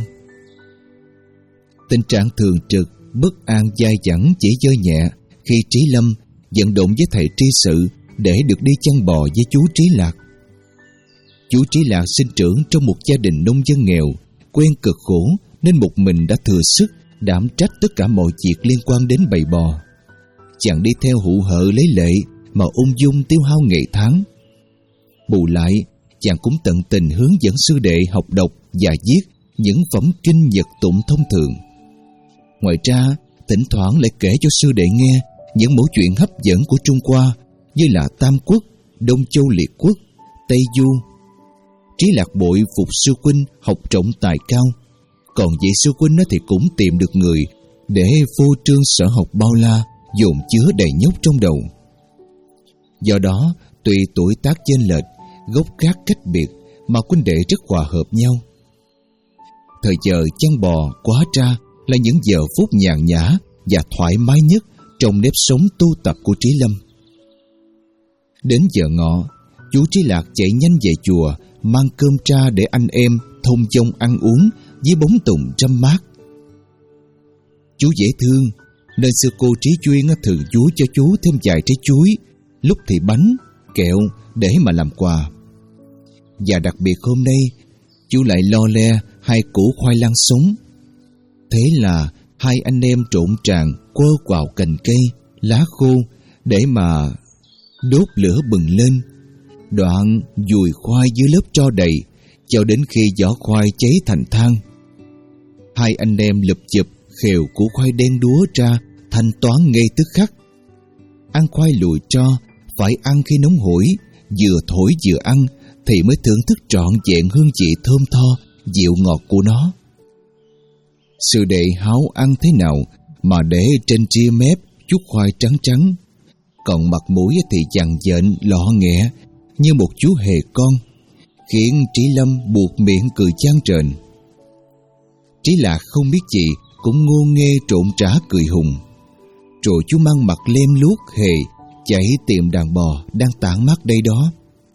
Tình trạng thường trực, bất an dai dẳng chỉ dơi nhẹ khi Trí Lâm vận động với thầy tri sự để được đi chăn bò với chú Trí Lạc. Chú Trí Lạc sinh trưởng trong một gia đình nông dân nghèo, quen cực khổ nên một mình đã thừa sức đảm trách tất cả mọi việc liên quan đến bầy bò. Chàng đi theo hụ hợ lấy lệ mà ung dung tiêu hao ngày tháng. Bù lại, chàng cũng tận tình hướng dẫn sư đệ học đọc và viết những phẩm kinh nhật tụng thông thường. Ngoài ra, thỉnh thoảng lại kể cho sư đệ nghe những mẩu chuyện hấp dẫn của Trung Hoa như là Tam Quốc, Đông Châu Liệt Quốc, Tây Du. Trí Lạc bội phục sư huynh học trọng tài cao, còn vị sư huynh thì cũng tìm được người để phô trương sở học bao la dồn chứa đầy nhóc trong đầu. Do đó, tuy tuổi tác chênh lệch, gốc gác cách biệt mà huynh đệ rất hòa hợp nhau. Thời giờ chăn bò quá ra là những giờ phút nhàn nhã và thoải mái nhất trong nếp sống tu tập của Trí Lâm. Đến giờ ngọ, chú Trí Lạc chạy nhanh về chùa mang cơm tra để anh em thông dong ăn uống dưới bóng tùng râm mát. Chú dễ thương nên sư cô Trí Chuyên thường chúa cho chú thêm vài trái chuối, lúc thì bánh, kẹo để mà làm quà. Và đặc biệt hôm nay, chú lại lo le hai củ khoai lang sống. Thế là hai anh em trộn tràn quơ vào cành cây, lá khô để mà đốt lửa bừng lên, đoạn dùi khoai dưới lớp tro đầy cho đến khi vỏ khoai cháy thành than. Hai anh em lụp chụp khều củ khoai đen đúa ra thanh toán ngay tức khắc. Ăn khoai lùi tro phải ăn khi nóng hổi, vừa thổi vừa ăn thì mới thưởng thức trọn vẹn hương vị thơm tho, dịu ngọt của nó. Sư đệ háo ăn thế nào mà để trên ria mép chút khoai trắng trắng, còn mặt mũi thì dằn dện lọ nghẹ như một chú hề con, khiến Trí Lâm buộc miệng cười chan trền. Trí Lạc không biết gì cũng ngô nghê trộn trả cười hùng. Rồi chú mang mặt lem luốc hề chạy tìm đàn bò đang tản mát đây đó.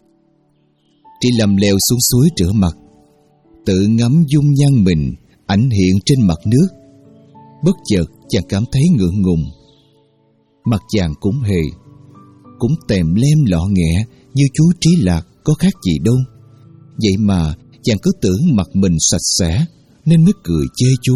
Trí Lâm leo xuống suối rửa mặt, tự ngắm dung nhan mình ảnh hiện trên mặt nước. Bất chợt chàng cảm thấy ngượng ngùng. Mặt chàng cũng hề, cũng tèm lem lọ nghẹ như chú Trí Lạc có khác gì đâu. Vậy mà chàng cứ tưởng mặt mình sạch sẽ nên mới cười chê chú.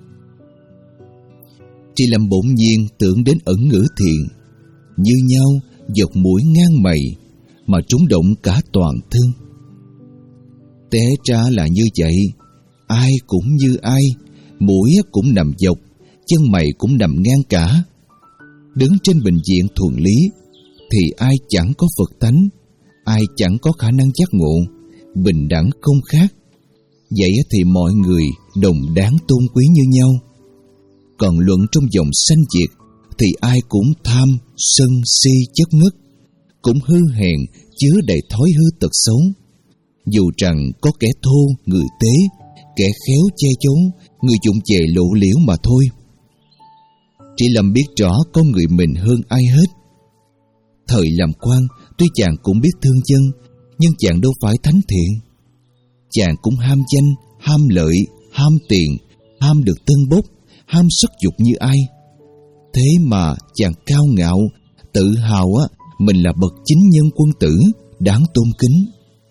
Trí Lâm bỗng nhiên tưởng đến ẩn ngữ thiền, như nhau giọt mũi ngang mày mà trúng động cả toàn thân. Té ra là như vậy, ai cũng như ai, mũi cũng nằm dọc, chân mày cũng nằm ngang cả. Đứng trên bình diện thuần lý thì ai chẳng có Phật tánh, ai chẳng có khả năng giác ngộ, bình đẳng không khác. Vậy thì mọi người đồng đáng tôn quý như nhau. Còn luận trong dòng sanh diệt thì ai cũng tham, sân, si, chất ngất, cũng hư hèn, chứa đầy thói hư tật xấu. Dù rằng có kẻ thô, người tế, kẻ khéo che giấu, người dụng về lộ liễu mà thôi. Trí Lâm biết rõ con người mình hơn ai hết. Thời làm quan, tuy chàng cũng biết thương dân, nhưng chàng đâu phải thánh thiện. Chàng cũng ham danh, ham lợi, ham tiền, ham được tân bốc, ham sắc dục như ai. Thế mà chàng cao ngạo, tự hào á mình là bậc chính nhân quân tử, đáng tôn kính.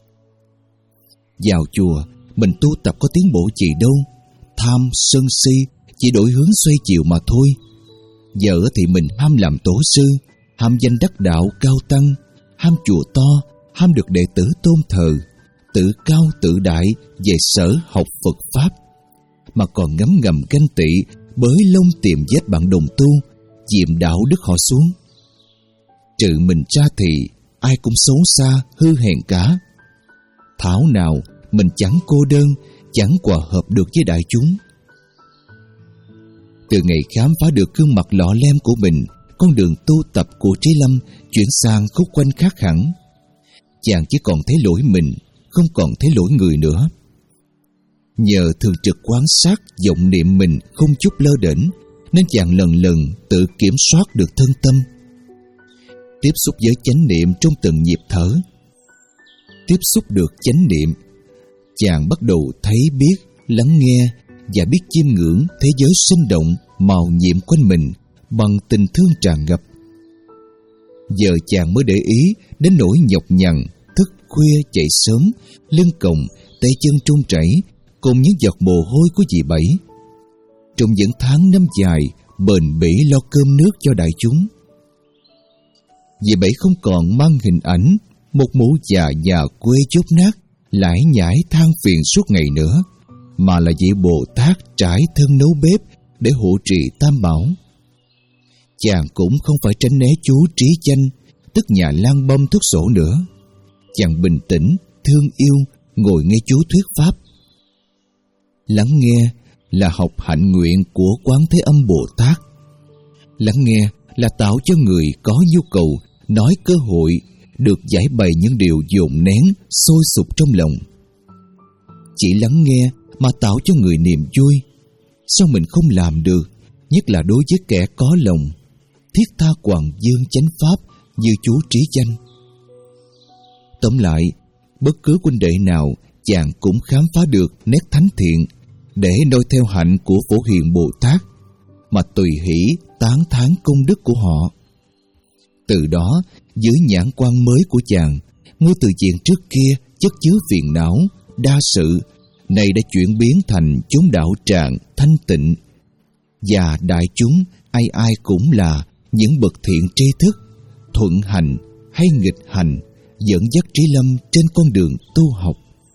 Vào chùa, mình tu tập có tiến bộ gì đâu. Tham, sân si chỉ đổi hướng xoay chiều mà thôi. Giờ thì mình ham làm tổ sư, ham danh đắc đạo cao tăng, ham chùa to, ham được đệ tử tôn thờ, tự cao tự đại về sở học Phật Pháp, mà còn ngấm ngầm ganh tị, bới lông tìm vết bạn đồng tu, diệm đạo đức họ xuống. Trừ mình ra thì ai cũng xấu xa, hư hèn cả. Thảo nào mình chẳng cô đơn chẳng hòa hợp được với đại chúng. Từ ngày khám phá được gương mặt lọ lem của mình, con đường tu tập của Trí Lâm chuyển sang khúc quanh khác hẳn. Chàng chỉ còn thấy lỗi mình, không còn thấy lỗi người nữa. Nhờ thường trực quan sát vọng niệm mình không chút lơ đễnh, nên chàng lần lần tự kiểm soát được thân tâm, tiếp xúc với chánh niệm trong từng nhịp thở. Tiếp xúc được chánh niệm, chàng bắt đầu thấy biết, lắng nghe và biết chiêm ngưỡng thế giới sinh động, màu nhiệm quanh mình bằng tình thương tràn ngập. Giờ chàng mới để ý đến nỗi nhọc nhằn, thức khuya chạy sớm, lưng còng, tay chân trung chảy, cùng những giọt mồ hôi của dì Bảy. Trong những tháng năm dài bền bỉ lo cơm nước cho đại chúng, dì Bảy không còn mang hình ảnh một mụ già nhà quê chốt nát, lải nhải than phiền suốt ngày nữa, mà là vị Bồ Tát trải thân nấu bếp để hộ trì tam bảo. Chàng cũng không phải tránh né chú Trí Chanh, tức nhà lang băm thuốc sổ nữa. Chàng bình tĩnh, thương yêu, ngồi nghe chú thuyết pháp. Lắng nghe là học hạnh nguyện của Quán Thế Âm Bồ Tát. Lắng nghe là tạo cho người có nhu cầu nói cơ hội được giải bày những điều dồn nén, sôi sục trong lòng. Chỉ lắng nghe mà tạo cho người niềm vui, sao mình không làm được, nhất là đối với kẻ có lòng thiết tha hoàng dương chánh pháp như chú Trí Chanh. Tóm lại, bất cứ huynh đệ nào chàng cũng khám phá được nét thánh thiện để noi theo hạnh của Phổ Hiền Bồ Tát, mà tùy hỷ tán thán công đức của họ. Từ đó, dưới nhãn quan mới của chàng, ngôi từ diện trước kia chất chứa phiền não, đa sự, này đã chuyển biến thành chốn đạo tràng thanh tịnh. Và đại chúng ai ai cũng là những bậc thiện tri thức, thuận hành hay nghịch hành, dẫn dắt Trí Lâm trên con đường tu học.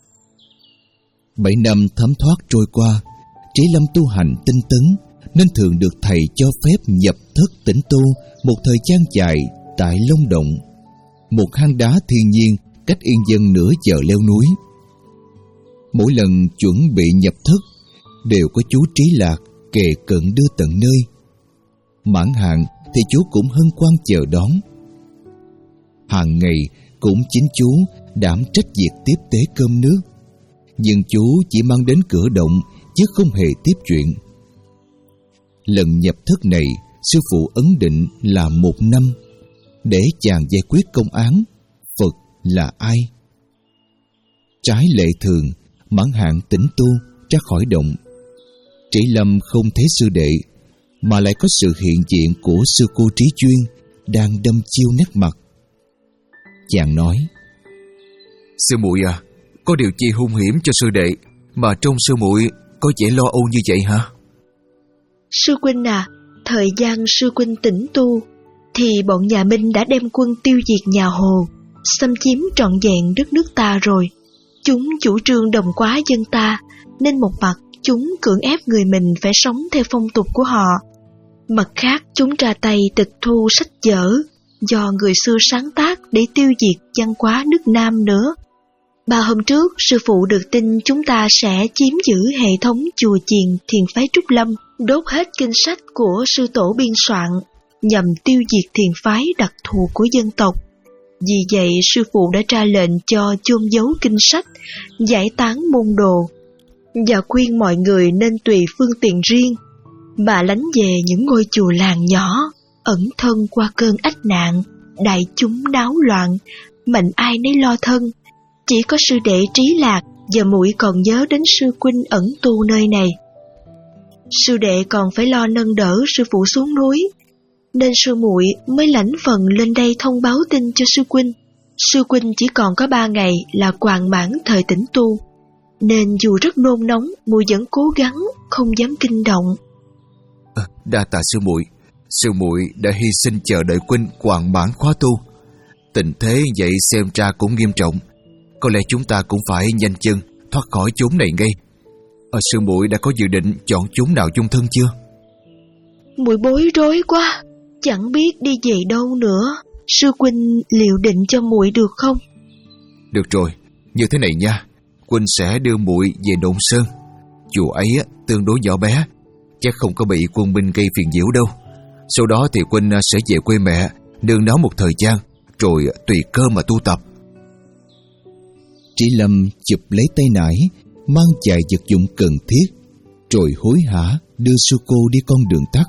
Bảy năm thấm thoát trôi qua, Trí Lâm tu hành tinh tấn, nên thường được thầy cho phép nhập thất tĩnh tu một thời gian dài tại Long Động, một hang đá thiên nhiên cách Yên Dân nửa giờ leo núi. Mỗi lần chuẩn bị nhập thất, đều có chú Trí Lạc kề cận đưa tận nơi. Mãn hạn thì chú cũng hân hoan chờ đón. Hàng ngày cũng chính chú đảm trách việc tiếp tế cơm nước, nhưng chú chỉ mang đến cửa động chứ không hề tiếp chuyện. Lần nhập thất này, sư phụ ấn định là một năm, để chàng giải quyết công án Phật là ai. Trái lệ thường, mãn hạn tĩnh tu ra khỏi động. Trí Lâm không thấy sư đệ, mà lại có sự hiện diện của sư cô Trí Chuyên đang đâm chiêu nét mặt. Chàng nói: Sư muội à, có điều chi hung hiểm cho sư đệ mà trông sư muội có vẻ lo âu như vậy hả? Sư huynh à, thời gian sư huynh tĩnh tu thì bọn nhà Minh đã đem quân tiêu diệt nhà Hồ, xâm chiếm trọn vẹn đất nước ta rồi. Chúng chủ trương đồng hóa dân ta, nên một mặt chúng cưỡng ép người mình phải sống theo phong tục của họ, mặt khác chúng ra tay tịch thu sách vở do người xưa sáng tác để tiêu diệt văn hóa nước Nam nữa. Ba hôm trước, sư phụ được tin chúng ta sẽ chiếm giữ hệ thống chùa chiền Thiền phái Trúc Lâm, đốt hết kinh sách của sư tổ biên soạn, nhằm tiêu diệt thiền phái đặc thù của dân tộc. Vì vậy, sư phụ đã ra lệnh cho chôn giấu kinh sách, giải tán môn đồ, và khuyên mọi người nên tùy phương tiện riêng, mà lánh về những ngôi chùa làng nhỏ, ẩn thân qua cơn ách nạn, đại chúng náo loạn, mạnh ai nấy lo thân. Chỉ có sư đệ Trí Lạc và muội còn nhớ đến sư huynh ẩn tu nơi này. Sư đệ còn phải lo nâng đỡ sư phụ xuống núi, nên sư muội mới lãnh phần lên đây thông báo tin cho sư huynh. Sư huynh chỉ còn có ba ngày là hoàn mãn thời tĩnh tu, nên dù rất nôn nóng, muội vẫn cố gắng không dám kinh động. À, đa tạ sư muội, sư muội đã hy sinh chờ đợi huynh hoàn mãn khóa tu. Tình thế vậy xem ra cũng nghiêm trọng, có lẽ chúng ta cũng phải nhanh chân thoát khỏi chốn này ngay. À, sư muội đã có dự định chọn chốn nào chung thân chưa? Muội bối rối quá, chẳng biết đi về đâu nữa. Sư huynh liệu định cho muội được không? Được rồi, như thế này nha, Quynh sẽ đưa muội về Độn Sơn. Chùa ấy á, tương đối nhỏ bé, chắc không có bị quân binh gây phiền nhiễu đâu. Sau đó thì Quynh sẽ về quê mẹ, nương náu một thời gian, rồi tùy cơ mà tu tập. Trí Lâm chụp lấy tay nải, mang vài vật dụng cần thiết, rồi hối hả đưa sư cô đi con đường tắt.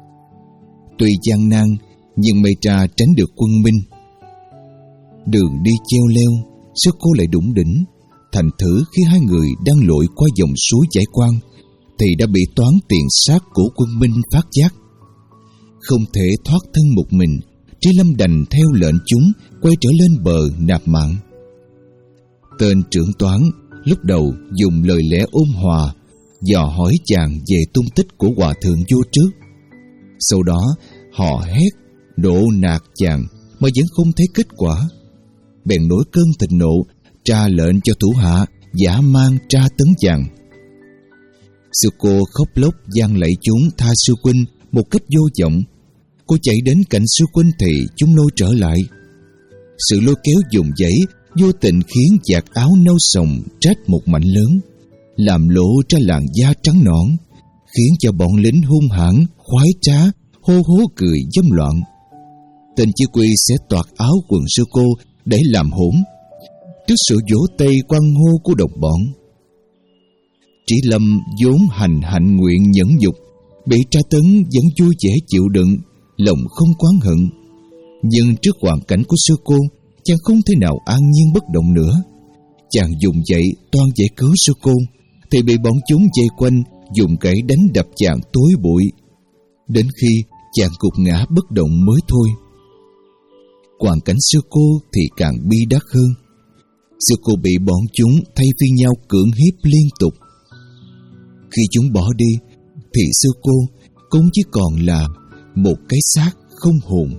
Tuy gian nan, nhưng may ra tránh được quân minh. Đường đi treo leo, sư cô lại đủng đỉnh. Thành thử khi hai người đang lội qua dòng suối Giải Quan, thì đã bị toán tiền sát của quân minh phát giác. Không thể thoát thân một mình, Trí Lâm đành theo lệnh chúng quay trở lên bờ nạp mạng. Tên trưởng toán lúc đầu dùng lời lẽ ôn hòa dò hỏi chàng về tung tích của hòa thượng vô trước. Sau đó họ hét đổ nạt chàng mà vẫn không thấy kết quả. Bèn nổi cơn thịnh nộ, ra lệnh cho thủ hạ dã man tra tấn chàng. Sư cô khóc lóc van lạy chúng tha sư huynh một cách vô vọng. Cô chạy đến cạnh sư huynh thì chúng lôi trở lại. Sự lôi kéo dùng dãy vô tình khiến vạt áo nâu sòng rách một mảnh lớn, làm lộ ra làn da trắng nõn, khiến cho bọn lính hung hãn khoái trá hô hố cười dâm loạn. Tên chỉ huy sẽ toạc áo quần sư cô để làm hỗn trước sự vỗ tay quan hô của đồng bọn. Trí Lâm vốn hành hạnh nguyện nhẫn nhục, bị tra tấn vẫn vui vẻ chịu đựng, lòng không oán hận. Nhưng trước hoàn cảnh của sư cô, chàng không thể nào an nhiên bất động nữa. Chàng dùng dậy toan giải cứu sư cô, thì bị bọn chúng vây quanh dùng gậy đánh đập chàng tối bụi, đến khi chàng gục ngã bất động mới thôi. Hoàn cảnh sư cô thì càng bi đát hơn. Sư cô bị bọn chúng thay phiên nhau cưỡng hiếp liên tục. Khi chúng bỏ đi thì sư cô cũng chỉ còn là một cái xác không hồn.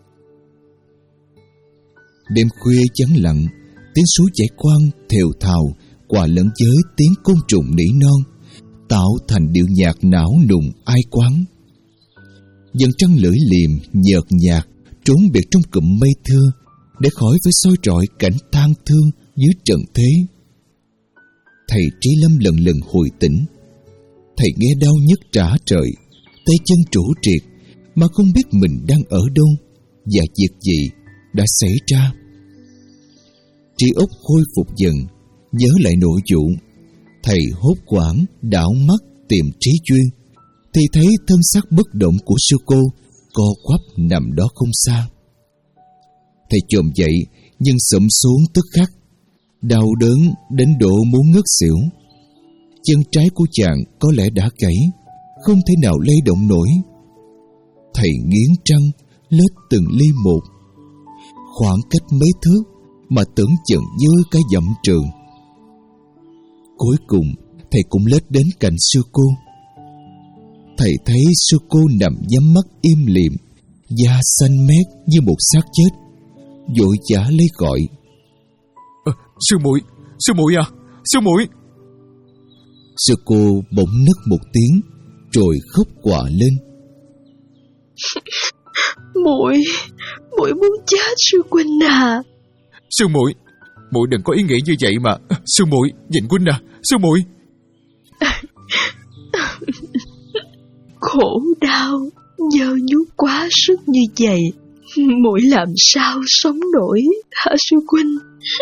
Đêm khuya vắng lặng, tiếng suối chảy quang thều thào hòa lẫn với tiếng côn trùng nỉ non, tạo thành điệu nhạc não nùng ai quán. Dần trăng lưỡi liềm nhợt nhạt trốn biệt trong cụm mây thưa, để khỏi phải soi rọi cảnh than thương dưới trần thế. Thầy Trí Lâm lần lần hồi tỉnh. Thầy nghe đau nhức trả trời, tay chân trũ triệt, mà không biết mình đang ở đâu và việc gì đã xảy ra. Trí óc khôi phục dần, nhớ lại nội vụ. Thầy hốt hoảng đảo mắt tìm Trí Duyên, thì thấy thân xác bất động của sư cô co quắp nằm đó không xa. Thầy chồm dậy nhưng xổm xuống tức khắc, đau đớn đến độ muốn ngất xỉu. Chân trái của chàng có lẽ đã gãy, không thể nào lay động nổi. Thầy nghiến răng lết từng ly một, khoảng cách mấy thước mà tưởng chừng như cả dặm trường. Cuối cùng thầy cũng lết đến cạnh sư cô. Thầy thấy sư cô nằm nhắm mắt im lìm, da xanh mét như một xác chết, vội vã lấy gọi: à, Sư muội, sư muội à, sư muội. Sư cô bỗng nấc một tiếng, rồi khóc òa lên: Muội, muội muốn chết sư huynh à. Sư muội, muội đừng có ý nghĩ như vậy mà. Sư muội, nhìn huynh à, sư muội. Khổ đau nhơ nhút quá sức như vậy, muội làm sao sống nổi hả sư huynh?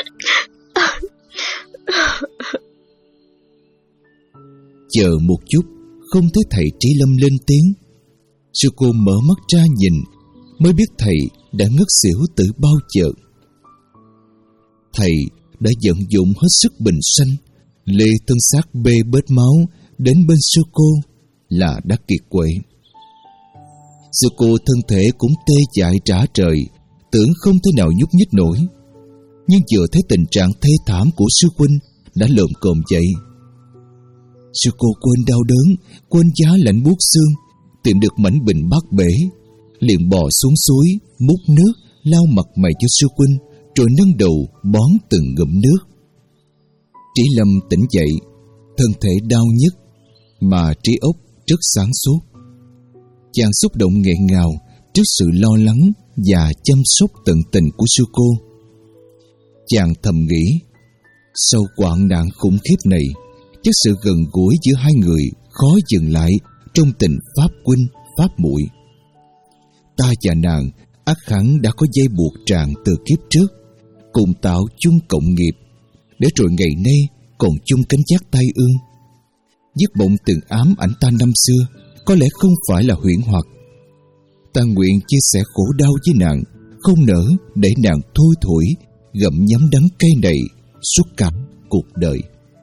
Chờ một chút, không thấy thầy Trí Lâm lên tiếng. Sư cô mở mắt ra nhìn, mới biết thầy đã ngất xỉu từ bao giờ. Thầy đã vận dụng hết sức bình sanh, lê thân xác bê bết máu đến bên sư cô là đã kiệt quệ. Sư cô thân thể cũng tê dại trả trời, tưởng không thể nào nhúc nhích nổi. Nhưng vừa thấy tình trạng thê thảm của sư huynh đã lồm cồm dậy. Sư cô quên đau đớn, quên giá lạnh buốt xương, tìm được mảnh bình bát bể, liền bò xuống suối, múc nước lau mặt mày cho sư huynh, rồi nâng đầu bón từng ngụm nước. Trí Lâm tỉnh dậy, thân thể đau nhức mà trí óc rất sáng suốt. Chàng xúc động nghẹn ngào trước sự lo lắng và chăm sóc tận tình của sư cô. Chàng thầm nghĩ: Sau hoạn nạn khủng khiếp này, chắc sự gần gũi giữa hai người khó dừng lại trong tình pháp huynh pháp muội. Ta và nàng ắt hẳn đã có dây buộc tràng từ kiếp trước, cùng tạo chung cộng nghiệp, để rồi ngày nay còn chung cánh chát tay ương. Giấc mộng từng ám ảnh ta năm xưa có lẽ không phải là huyễn hoặc. Ta nguyện chia sẻ khổ đau với nàng, không nỡ để nàng thôi thủi gặm nhấm đắng cay này suốt cả cuộc đời.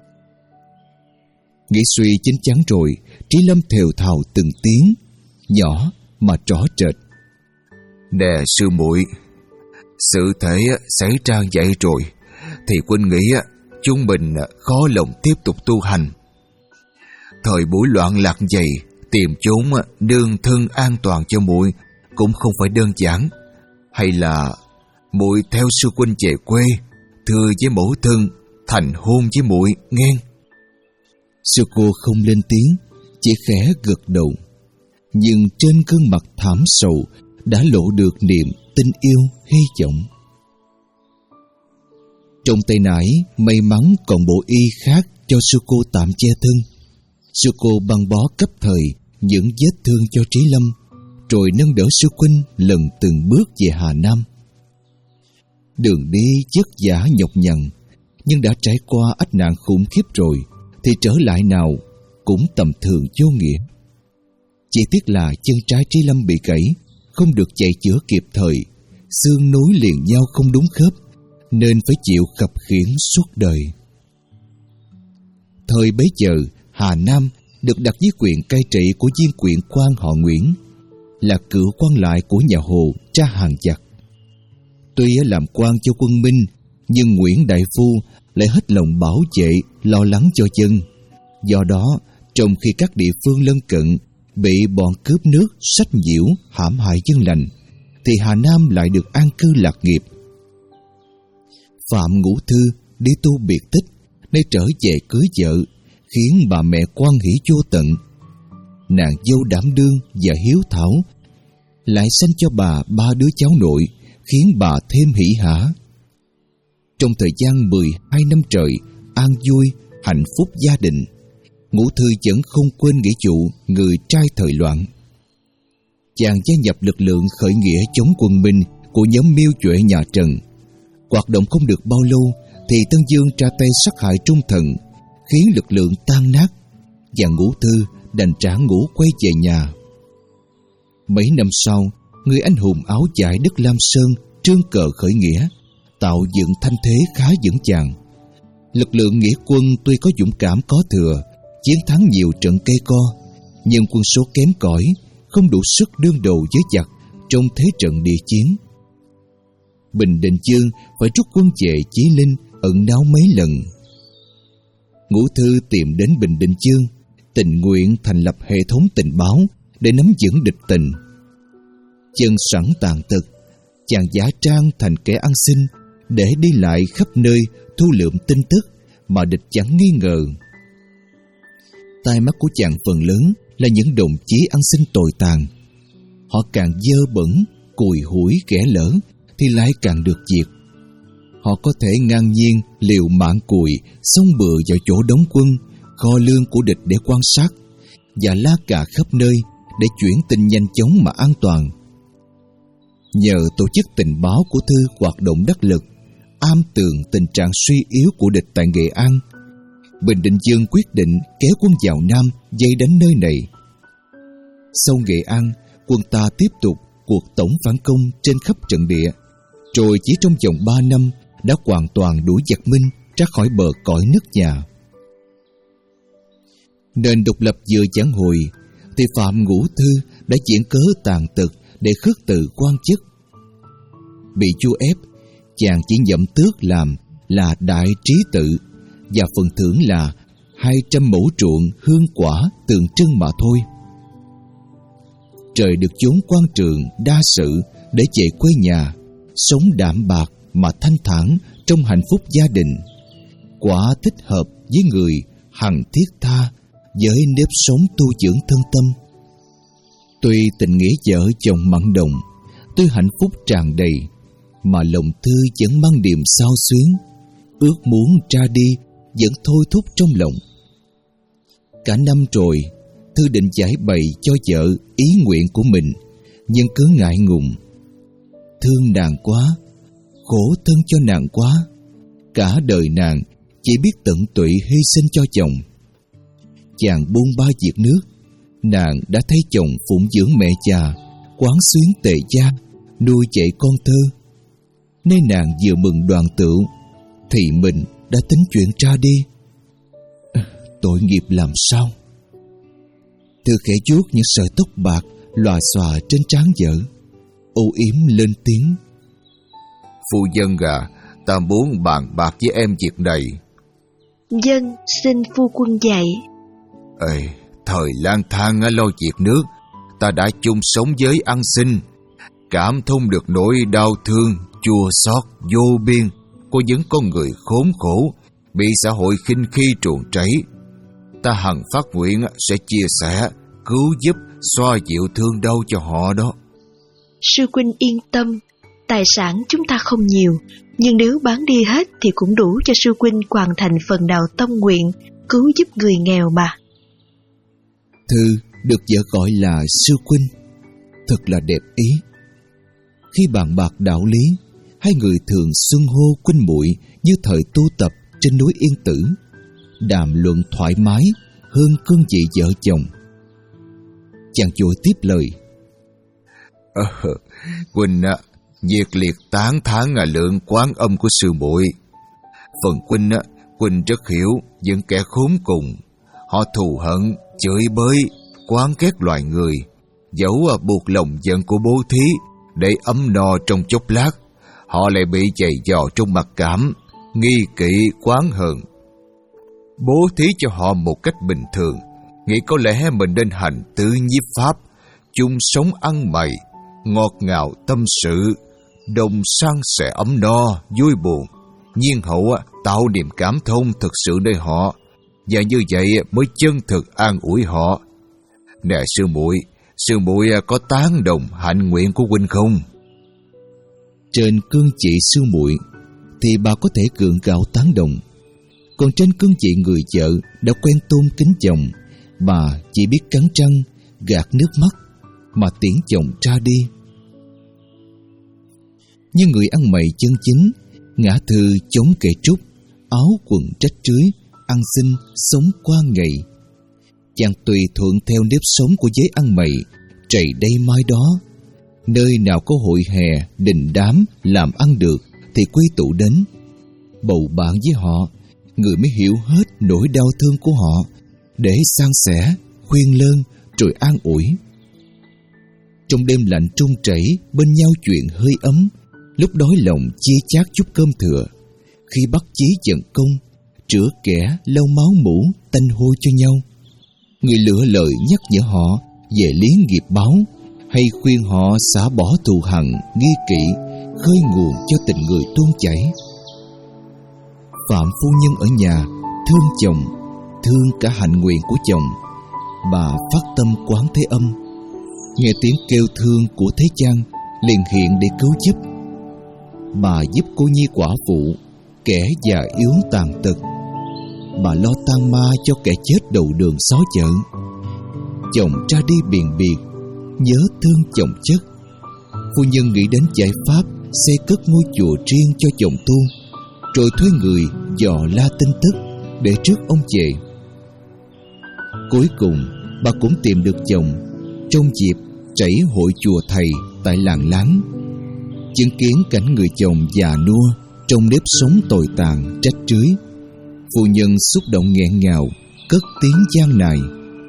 Nghĩ suy chín chắn rồi, Trí Lâm thều thào từng tiếng, nhỏ mà rõ rệt. Nè sư muội, sự thể xảy ra vậy rồi, thì huynh nghĩ chúng mình khó lòng tiếp tục tu hành. Thời buổi loạn lạc vậy, tìm chốn nương thân an toàn cho muội cũng không phải đơn giản. Hay là muội theo sư huynh về quê, thưa với mẫu thân, thành hôn với muội nghe. Sư cô không lên tiếng, chỉ khẽ gật đầu. Nhưng trên gương mặt thảm sầu đã lộ được niềm tin yêu hy vọng. Trong tay nải may mắn còn bộ y khác cho sư cô tạm che thân. Sư cô băng bó cấp thời những vết thương cho Trí Lâm, rồi nâng đỡ sư huynh lần từng bước về Hà Nam. Đường đi vất vả nhọc nhằn, nhưng đã trải qua ách nạn khủng khiếp rồi, thì trở lại nào cũng tầm thường vô nghĩa. Chỉ tiếc là chân trái Trí Lâm bị gãy, không được chạy chữa kịp thời, xương nối liền nhau không đúng khớp, nên phải chịu khập khiễng suốt đời. Thời bấy giờ, Hà Nam được đặt dưới quyền cai trị của viên huyện quan họ Nguyễn, là cựu quan lại của nhà Hồ tra hàng giặc. Tuy làm quan cho quân Minh, nhưng Nguyễn đại phu lại hết lòng bảo vệ, lo lắng cho dân. Do đó, trong khi các địa phương lân cận bị bọn cướp nước sách nhiễu hãm hại dân lành, thì Hà Nam lại được an cư lạc nghiệp. Phạm Ngũ Thư đi tu biệt tích, nay trở về cưới vợ, khiến bà mẹ quan hỷ vô tận. Nàng dâu đảm đương và hiếu thảo lại sanh cho bà ba đứa cháu nội, khiến bà thêm hỷ hả. Trong thời gian mười hai năm trời an vui hạnh phúc gia đình, Ngũ Thư vẫn không quên nghĩa vụ người trai thời loạn. Chàng gia nhập lực lượng khởi nghĩa chống quân Minh của nhóm Miêu Duệ nhà Trần. Hoạt động không được bao lâu thì Tân Dương ra tay sát hại Trung Thần, khiến lực lượng tan nát, và Ngũ Thư đành trả ngũ quay về nhà. Mấy năm sau, người anh hùng áo vải đất Lam Sơn trương cờ khởi nghĩa, tạo dựng thanh thế khá vững vàng. Lực lượng nghĩa quân tuy có dũng cảm có thừa, chiến thắng nhiều trận cây co, nhưng quân số kém cỏi, không đủ sức đương đầu với giặc trong thế trận địa chiến. Bình Định Chương phải rút quân về Chí Linh ẩn náu mấy lần. Ngũ Thư tìm đến Bình Định Chương, tình nguyện thành lập hệ thống tình báo để nắm vững địch tình. Chân sẵn tàn tật, chàng giả trang thành kẻ ăn xin để đi lại khắp nơi thu lượm tin tức mà địch chẳng nghi ngờ. Tai mắt của chàng phần lớn là những đồng chí ăn xin tồi tàn. Họ càng dơ bẩn, cùi hủi ghẻ lỡ thì lại càng được diệt. Họ có thể ngang nhiên liều mạng cùi xông bừa vào chỗ đóng quân, kho lương của địch để quan sát, và la cà khắp nơi để chuyển tin nhanh chóng mà an toàn. Nhờ tổ chức tình báo của Thư hoạt động đắc lực, am tường tình trạng suy yếu của địch tại Nghệ An, Bình Định Chương quyết định kéo quân vào Nam dây đánh nơi này. Sau Nghệ An, quân ta tiếp tục cuộc tổng phản công trên khắp trận địa, rồi chỉ trong vòng ba năm đã hoàn toàn đuổi giặc Minh ra khỏi bờ cõi nước nhà. Nền độc lập vừa vãn hồi thì Phạm Ngũ Thư đã diễn cớ tàn tật để khước từ quan chức. Bị chu ép, chàng chỉ nhậm tước làm là đại trí tự, và phần thưởng là hai trăm mẫu ruộng hương quả tượng trưng mà thôi. Trời được chốn quan trường đa sự để về quê nhà, sống đạm bạc mà thanh thản trong hạnh phúc gia đình, quả thích hợp với người hằng thiết tha với nếp sống tu dưỡng thân tâm. Tuy tình nghĩa vợ chồng mặn đồng, tuy hạnh phúc tràn đầy, mà lòng Thư vẫn mang niềm xao xuyến. ước muốn ra đi vẫn thôi thúc trong lòng. Cả năm rồi, Thư định giải bày cho vợ ý nguyện của mình, nhưng cứ ngại ngùng. Thương nàng quá, khổ thân cho nàng quá. Cả đời nàng chỉ biết tận tụy hy sinh cho chồng. Chàng buông ba việc nước, nàng đã thấy chồng phụng dưỡng mẹ già, quán xuyến tề gia, nuôi dạy con thơ. Nên nàng vừa mừng đoàn tựu thì mình đã tính chuyện ra đi. Tội nghiệp làm sao? Thư khẽ vuốt những sợi tóc bạc lòa xòa trên trán vợ, âu yếm lên tiếng. Phu nhân à, ta muốn bàn bạc với em việc này. Dân xin phu quân dạy. Ê, thời lang thang lo việc nước, ta đã chung sống với ăn xin, cảm thông được nỗi đau thương chua xót vô biên của những con người khốn khổ bị xã hội khinh khi truồng trấy. Ta hằng phát nguyện sẽ chia sẻ, cứu giúp, xoa dịu thương đau cho họ đó. Sư huynh yên tâm, tài sản chúng ta không nhiều, nhưng nếu bán đi hết thì cũng đủ cho sư huynh hoàn thành phần nào tâm nguyện, cứu giúp người nghèo mà. Thư được vợ gọi là sư huynh, thật là đẹp ý. Khi bàn bạc đạo lý, hai người thường xưng hô huynh muội như thời tu tập trên núi Yên Tử, đàm luận thoải mái hơn cương vị vợ chồng. Chàng vội tiếp lời. Ờ, huynh á, nhiệt liệt tán thán à lượng quán âm của sư muội. Phần huynh á, huynh rất hiểu những kẻ khốn cùng, họ thù hận, chửi bới, oán ghét loài người, dẫu à, buộc lòng giận của bố thí để ấm no trong chốc lát, họ lại bị dày dò trong mặc cảm, nghi kỵ, oán hờn. Bố thí cho họ một cách bình thường, nghĩ có lẽ mình nên hành tứ nhiếp pháp, chung sống ăn mày, ngọt ngào tâm sự, đồng san sẻ ấm no, vui buồn, nhiên hậu tạo niềm cảm thông thực sự nơi họ, và như vậy mới chân thực an ủi họ. Nè sư muội, sư muội có tán đồng hạnh nguyện của huynh không? Trên cương vị sư muội thì bà có thể gượng gạo tán đồng, còn trên cương vị người vợ đã quen tôn kính chồng, bà chỉ biết cắn răng gạt nước mắt mà tiễn chồng ra đi. Như người ăn mày chân chính, ngã Thư chống kệ trúc, áo quần rách rưới, ăn xin sống qua ngày. Chàng tùy thuận theo nếp sống của giới ăn mày, trầy đây mai đó. Nơi nào có hội hè, đình đám làm ăn được thì quy tụ đến, bầu bạn với họ, người mới hiểu hết nỗi đau thương của họ, để san sẻ, khuyên lơn rồi an ủi. Trong đêm lạnh trung chảy, bên nhau chuyện hơi ấm, lúc đói lòng chia chác chút cơm thừa, khi bắt chí giận công, rửa kẻ lau máu mũ tanh hôi cho nhau. Người lựa lời nhắc nhở họ về lý nghiệp báo, hay khuyên họ xả bỏ thù hằn, nghi kỵ, khơi nguồn cho tình người tuôn chảy. Phạm phu nhân ở nhà thương chồng, thương cả hạnh nguyện của chồng. Bà phát tâm quán thế âm, nghe tiếng kêu thương của thế gian liền hiện để cứu giúp. Bà giúp cô nhi quả phụ, kẻ già yếu tàn tật. Bà lo tang ma cho kẻ chết đầu đường xó chợ. Chồng ra đi biền biệt, nhớ thương chồng chất. Phu nhân nghĩ đến giải pháp xây cất ngôi chùa riêng cho chồng tu, rồi thuê người dò la tin tức để trước ông về. Cuối cùng bà cũng tìm được chồng trong dịp chảy hội chùa thầy tại làng Láng. Chứng kiến cảnh người chồng già nua trong nếp sống tồi tàn trách trưới, phu nhân xúc động nghẹn ngào cất tiếng gian nài.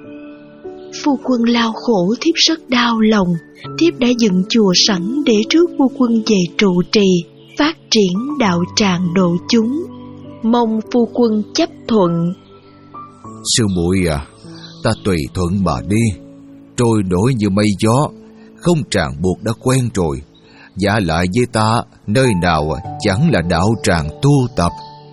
Phu quân lao khổ thiếp rất đau lòng. Thiếp đã dựng chùa sẵn để rước phu quân về trụ trì, phát triển đạo tràng độ chúng, mong phu quân chấp thuận. Sư muội à, ta tùy thuận bà đi. Trôi nổi như mây gió, không ràng buộc đã quen rồi. Giả lại với ta, nơi nào chẳng là đạo tràng tu tập.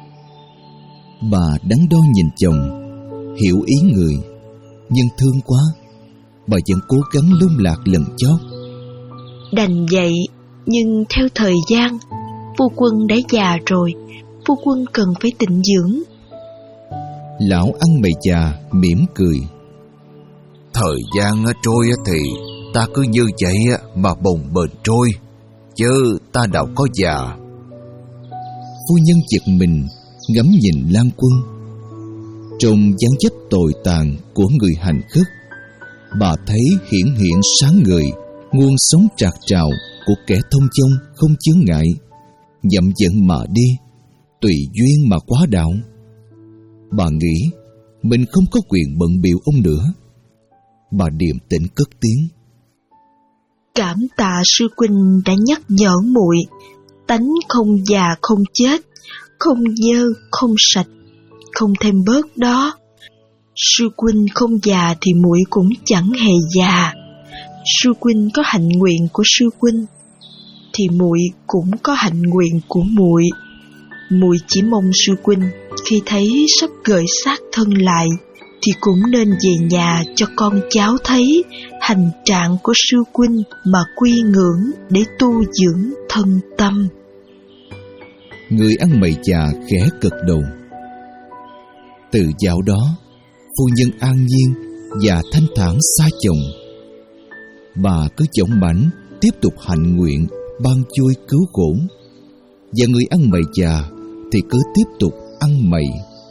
Bà đắn đo nhìn chồng, hiểu ý người, nhưng thương quá, bà vẫn cố gắng lung lạc lần chót. Đành vậy, nhưng theo thời gian, phu quân đã già rồi, phu quân cần phải tịnh dưỡng. Lão ăn mày già mỉm cười. Thời gian trôi thì ta cứ như vậy mà bồng bềnh trôi, chứ ta đâu có già. Phu nhân giật mình ngắm nhìn Lan Quân. Trong dáng dấp tồi tàn của người hành khất, bà thấy hiển hiện sáng ngời nguồn sống trạc trào của kẻ thông dong không chướng ngại, dậm dậm mà đi, tùy duyên mà quá đạo. Bà nghĩ mình không có quyền bận bịu ông nữa. Bà điềm tĩnh cất tiếng. Cảm tạ sư huynh đã nhắc nhở muội, tánh không già không chết, không dơ không sạch, không thêm bớt đó. Sư huynh không già thì muội cũng chẳng hề già. Sư huynh có hạnh nguyện của sư huynh thì muội cũng có hạnh nguyện của muội. Muội chỉ mong sư huynh khi thấy sắp gửi xác thân lại thì cũng nên về nhà cho con cháu thấy hành trạng của sư huynh mà quy ngưỡng để tu dưỡng thân tâm. Người ăn mày già khẽ gật đầu. Từ dạo đó, phu nhân an nhiên và thanh thản xa chồng. Bà cứ dõng mãnh tiếp tục hạnh nguyện ban vui cứu khổ, và người ăn mày già thì cứ tiếp tục ăn mày.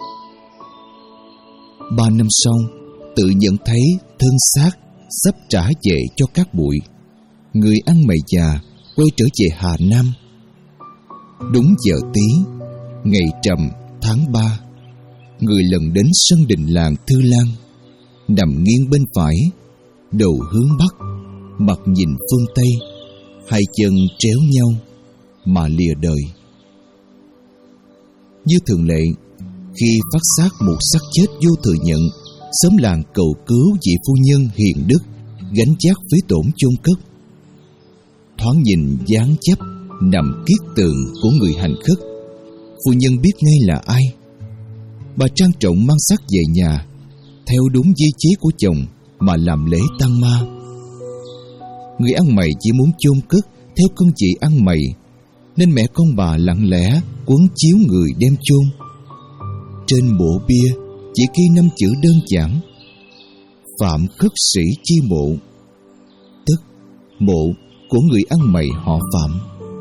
Ba năm sau, tự nhận thấy thân xác sắp trả về cho các bụi, người ăn mày già quay trở về Hà Nam. Đúng giờ tí, ngày trầm tháng ba, người lần đến sân đình làng Thư Lan, nằm nghiêng bên phải, đầu hướng bắc, mặt nhìn phương Tây, hai chân tréo nhau mà lìa đời. Như thường lệ, khi phát xác một xác chết vô thừa nhận, xóm làng cầu cứu vị phu nhân hiền đức gánh vác phí tổn chôn cất. Thoáng nhìn dáng dấp nằm kiết tường của người hành khất, phu nhân biết ngay là ai. Bà trang trọng mang xác về nhà, theo đúng di chí của chồng mà làm lễ tang ma. Người ăn mày chỉ muốn chôn cất theo cương vị ăn mày, nên mẹ con bà lặng lẽ quấn chiếu người đem chôn. Trên mộ bia chỉ ghi năm chữ đơn giản: Phạm khất sĩ chi mộ, tức mộ của người ăn mày họ Phạm.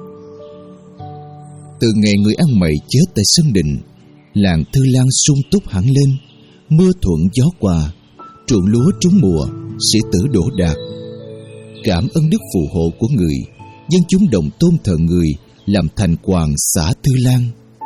Từ ngày người ăn mày chết tại sân đình, làng Thư Lan sung túc hẳn lên, mưa thuận gió hòa, ruộng lúa trúng mùa, sĩ tử đổ đạt. Cảm ơn đức phù hộ của người, dân chúng đồng tôn thờ người làm thành hoàng xã Thư Lan.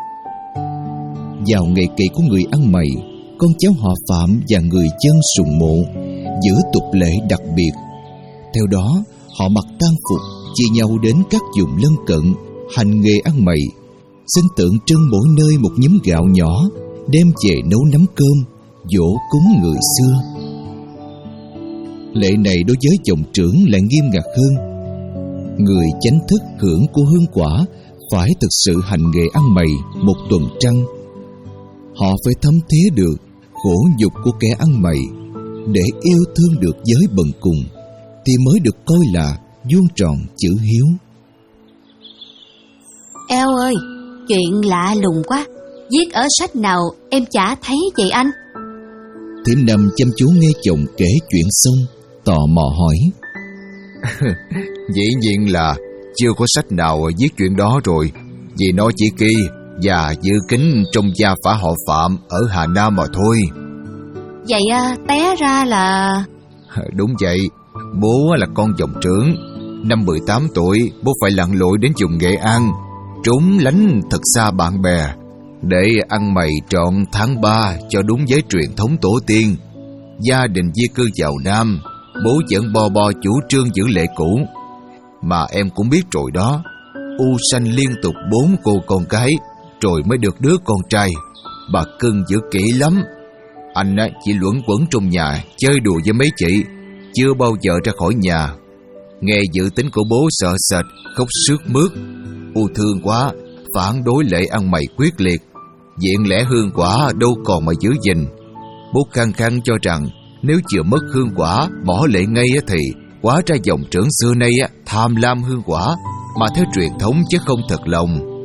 Vào ngày kỵ của người ăn mày, con cháu họ Phạm và người dân sùng mộ giữ tục lệ đặc biệt. Theo đó, họ mặc tang phục, chia nhau đến các vùng lân cận hành nghề ăn mày, xin tượng trưng mỗi nơi một nhúm gạo nhỏ, đem về nấu nắm cơm, dỗ cúng người xưa. Lệ này đối với chồng trưởng lại nghiêm ngặt hơn. Người chánh thức hưởng của hương quả phải thực sự hành nghề ăn mày một tuần trăng. Họ phải thấm thía được khổ nhục của kẻ ăn mày, để yêu thương được giới bần cùng, thì mới được coi là vuông tròn chữ hiếu. Eo ơi, chuyện lạ lùng quá, viết ở sách nào em chả thấy vậy anh? Thím Năm chăm chú nghe chồng kể chuyện xong, tò mò hỏi. Dĩ nhiên là chưa có sách nào viết chuyện đó rồi, vì nó chỉ ghi và dự kính trong gia phả họ Phạm ở Hà Nam mà thôi. Vậy à, té ra là... Đúng vậy, bố là con dòng trưởng. Năm mười tám tuổi, bố phải lặn lội đến vùng Nghệ An, trốn lánh thật xa bạn bè, để ăn mày trọn tháng ba cho đúng với truyền thống tổ tiên. Gia đình di cư vào Nam, bố vẫn bo bo chủ trương giữ lệ cũ. Mà em cũng biết rồi đó, u sanh liên tục bốn cô con cái, rồi mới được đứa con trai. Bà cưng giữ kỹ lắm. Anh chỉ luẩn quẩn trong nhà, chơi đùa với mấy chị, chưa bao giờ ra khỏi nhà. Nghe dự tính của bố sợ sệt, khóc sướt mướt. U thương quá, phản đối lễ ăn mày quyết liệt. Diện lẽ hương quả đâu còn mà giữ gìn. Bố khăng khăng cho rằng nếu chưa mất hương quả bỏ lễ ngay thì quá ra dòng trưởng xưa nay tham lam hương quả, mà theo truyền thống chứ không thật lòng.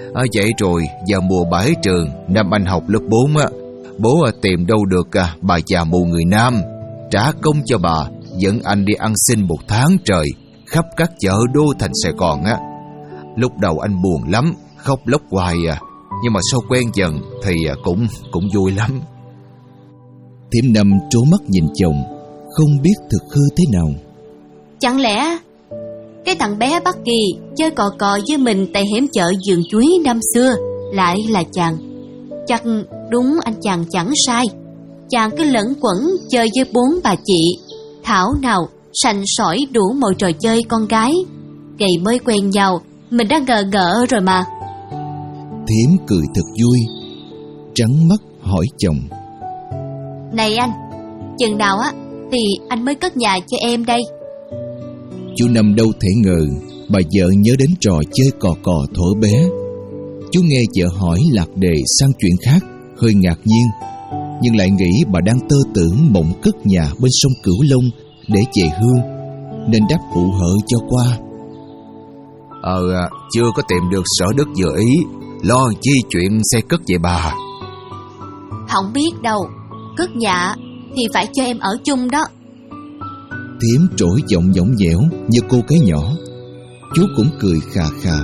À, vậy rồi vào mùa bãi trường, năm anh học lớp bốn á, bố à, tìm đâu được à, bà già mù người Nam, trả công cho bà, dẫn anh đi ăn xin một tháng trời, khắp các chợ đô thành Sài Gòn á. Lúc đầu anh buồn lắm, khóc lóc hoài à, nhưng mà sau quen dần thì à, cũng cũng vui lắm. Thím Năm trố mắt nhìn chồng, không biết thực hư thế nào. Chẳng lẽ cái thằng bé Bắc Kỳ chơi cò cò với mình tại hẻm chợ vườn chuối năm xưa lại là chàng? Chắc đúng anh chàng chẳng sai. Chàng cứ lẫn quẩn chơi với bốn bà chị, thảo nào sành sỏi đủ mọi trò chơi con gái. Ngày mới quen nhau mình đã ngờ ngợ rồi mà. Thím cười thật vui, trắng mắt hỏi chồng: Này anh, chừng nào á thì anh mới cất nhà cho em đây? Chú Năm đâu thể ngờ bà vợ nhớ đến trò chơi cò cò thuở bé. Chú nghe vợ hỏi lạc đề sang chuyện khác, hơi ngạc nhiên, nhưng lại nghĩ bà đang tơ tưởng mộng cất nhà bên sông Cửu Long để về hưu, nên đáp hụ hở cho qua. Ờ, chưa có tìm được sở đất vừa ý, lo chi chuyện xây cất vậy bà? Không biết đâu, cất nhà thì phải cho em ở chung đó. Thím trỗi giọng nhõng nhẽo như cô gái nhỏ. Chú cũng cười khà khà.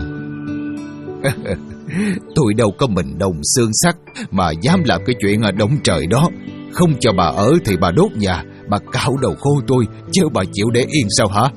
Tôi đâu có mình đồng xương sắt mà dám làm cái chuyện động trời đó. Không cho bà ở thì bà đốt nhà, bà cạo đầu khô tôi, chứ bà chịu để yên sao hả?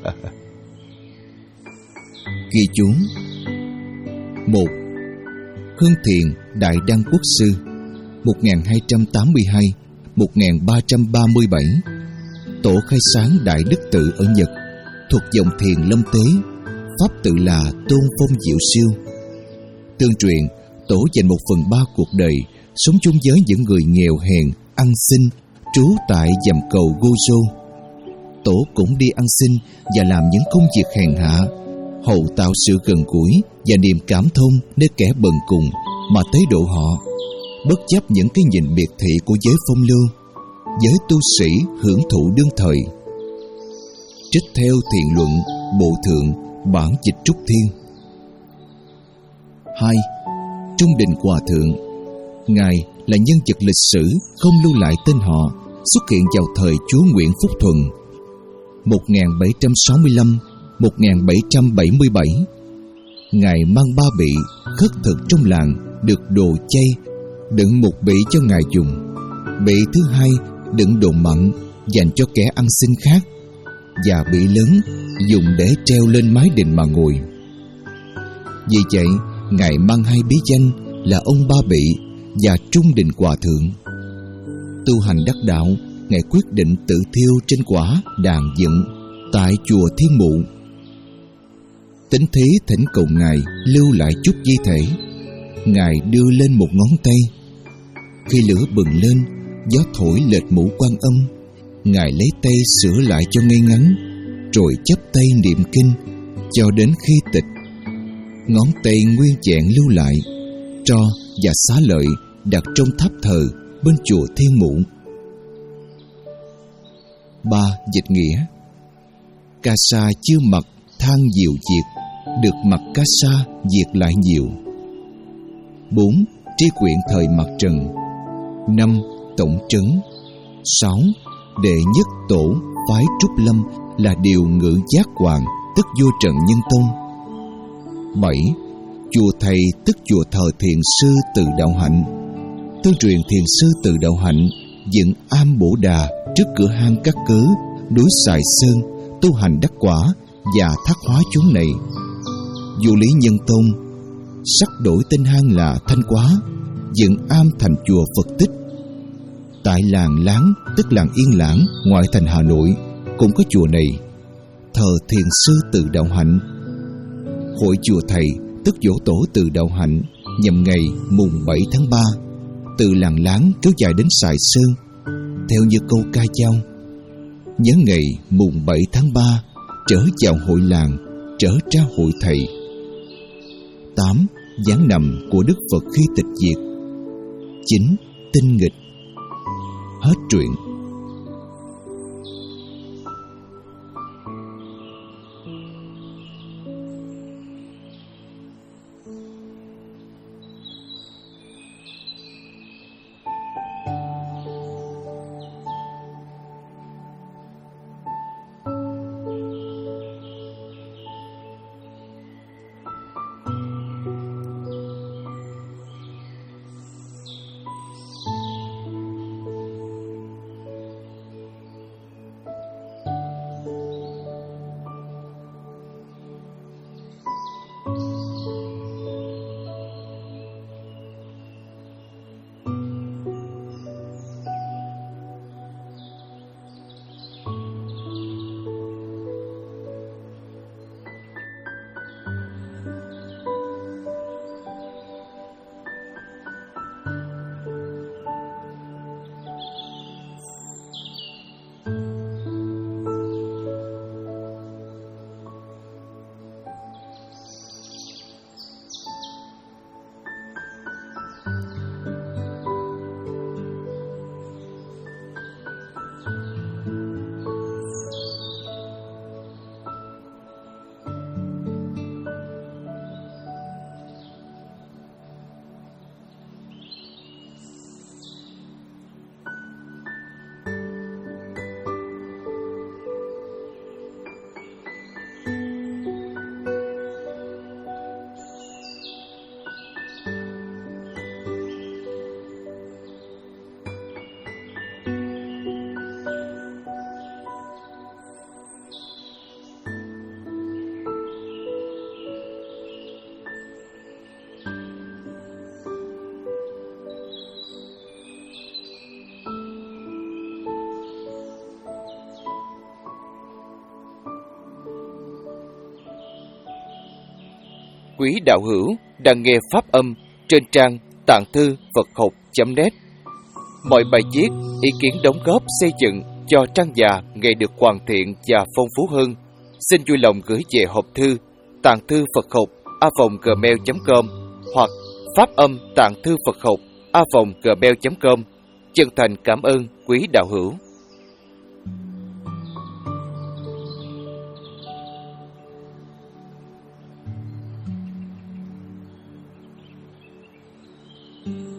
Ghi chú: một. Hương Thiện, Đại Đăng Quốc Sư, một nghìn hai trăm tám mươi hai đến một nghìn ba trăm ba mươi bảy. Tổ khai sáng Đại Đức Tự ở Nhật, thuộc dòng Thiền Lâm Tế, pháp tự là Tôn Phong Diệu Siêu. Tương truyền, tổ dành một phần ba cuộc đời sống chung với những người nghèo hèn, ăn xin, trú tại dầm cầu Gojo. Tổ cũng đi ăn xin và làm những công việc hèn hạ, hầu tạo sự gần gũi và niềm cảm thông nơi kẻ bần cùng mà tế độ họ, bất chấp những cái nhìn biệt thị của giới phong lưu, giới tu sĩ hưởng thụ đương thời. Trích theo Thiện Luận, Bộ Thượng, bản dịch Trúc Thiên. Hai. Trung Đình Hòa Thượng. Ngài là nhân vật lịch sử không lưu lại tên họ, xuất hiện vào thời chúa Nguyễn Phúc Thuận, một nghìn bảy trăm sáu mươi lăm đến một nghìn bảy trăm bảy mươi bảy. Ngài mang ba bị khất thực trong làng được đồ chay, đựng một bị cho Ngài dùng. Bị thứ hai đựng đồ mặn dành cho kẻ ăn xin khác, và bị lớn dùng để treo lên mái đình mà ngồi. Vì vậy, Ngài mang hai bí danh là ông Ba Bị và Trung Đình Hòa Thượng. Tu hành đắc đạo, Ngài quyết định tự thiêu trên quả đàn dựng tại chùa Thiên Mụ. Tính thí thỉnh cầu Ngài lưu lại chút di thể. Ngài đưa lên một ngón tay. Khi lửa bừng lên, gió thổi lệch mũ Quan Âm. Ngài lấy tay sửa lại cho ngay ngắn, rồi chắp tay niệm kinh cho đến khi tịch. Ngón tay nguyên vẹn lưu lại, tro và xá lợi đặt trong tháp thờ bên chùa Thiên Mụ. Ba. Dịch nghĩa: Ca sa chưa mặc than diệu diệt, được mặc ca sa diệt lại nhiều. Bốn. Tri quyện thời Mặt Trần. Năm. Tổng trấn. Sáu. Đệ nhất tổ phái Trúc Lâm là điều ngự giác hoàng, tức vua Trần Nhân Tông. Bảy. Chùa thầy tức chùa thờ Thiền sư Từ Đạo Hạnh. Tương truyền Thiền sư Từ Đạo Hạnh dựng am Bổ Đà trước cửa hang Cát Cớ, núi Sài Sơn, tu hành đắc quả và thác hóa chốn này. Vua Lý Nhân Tông sắc đổi tên hang là Thanh Quá, dựng am thành chùa Phật Tích. Tại làng Láng, tức làng Yên Lãng, ngoại thành Hà Nội, cũng có chùa này, thờ Thiền sư Từ Đạo Hạnh. Hội chùa thầy tức dỗ tổ Từ Đạo Hạnh nhằm ngày mùng bảy tháng ba, từ làng Láng kéo dài đến Sài Sơn, theo như câu ca dao: nhớ ngày mùng bảy tháng ba, trở vào hội làng, trở ra hội thầy. Tám. Giáng nằm của Đức Phật khi tịch diệt. Chín. Tinh nghịch. Hết truyện. quý đạo hữu đang nghe pháp âm trên trang tạng thư Phật học chấm net. Mọi bài viết, ý kiến đóng góp xây dựng cho trang già ngày được hoàn thiện và phong phú hơn, xin vui lòng gửi về hộp thư tạng thư Phật học a vòng gmail chấm com hoặc pháp âm tạng thư Phật học a vòng gmail chấm com. Chân thành cảm ơn quý đạo hữu. Thank you.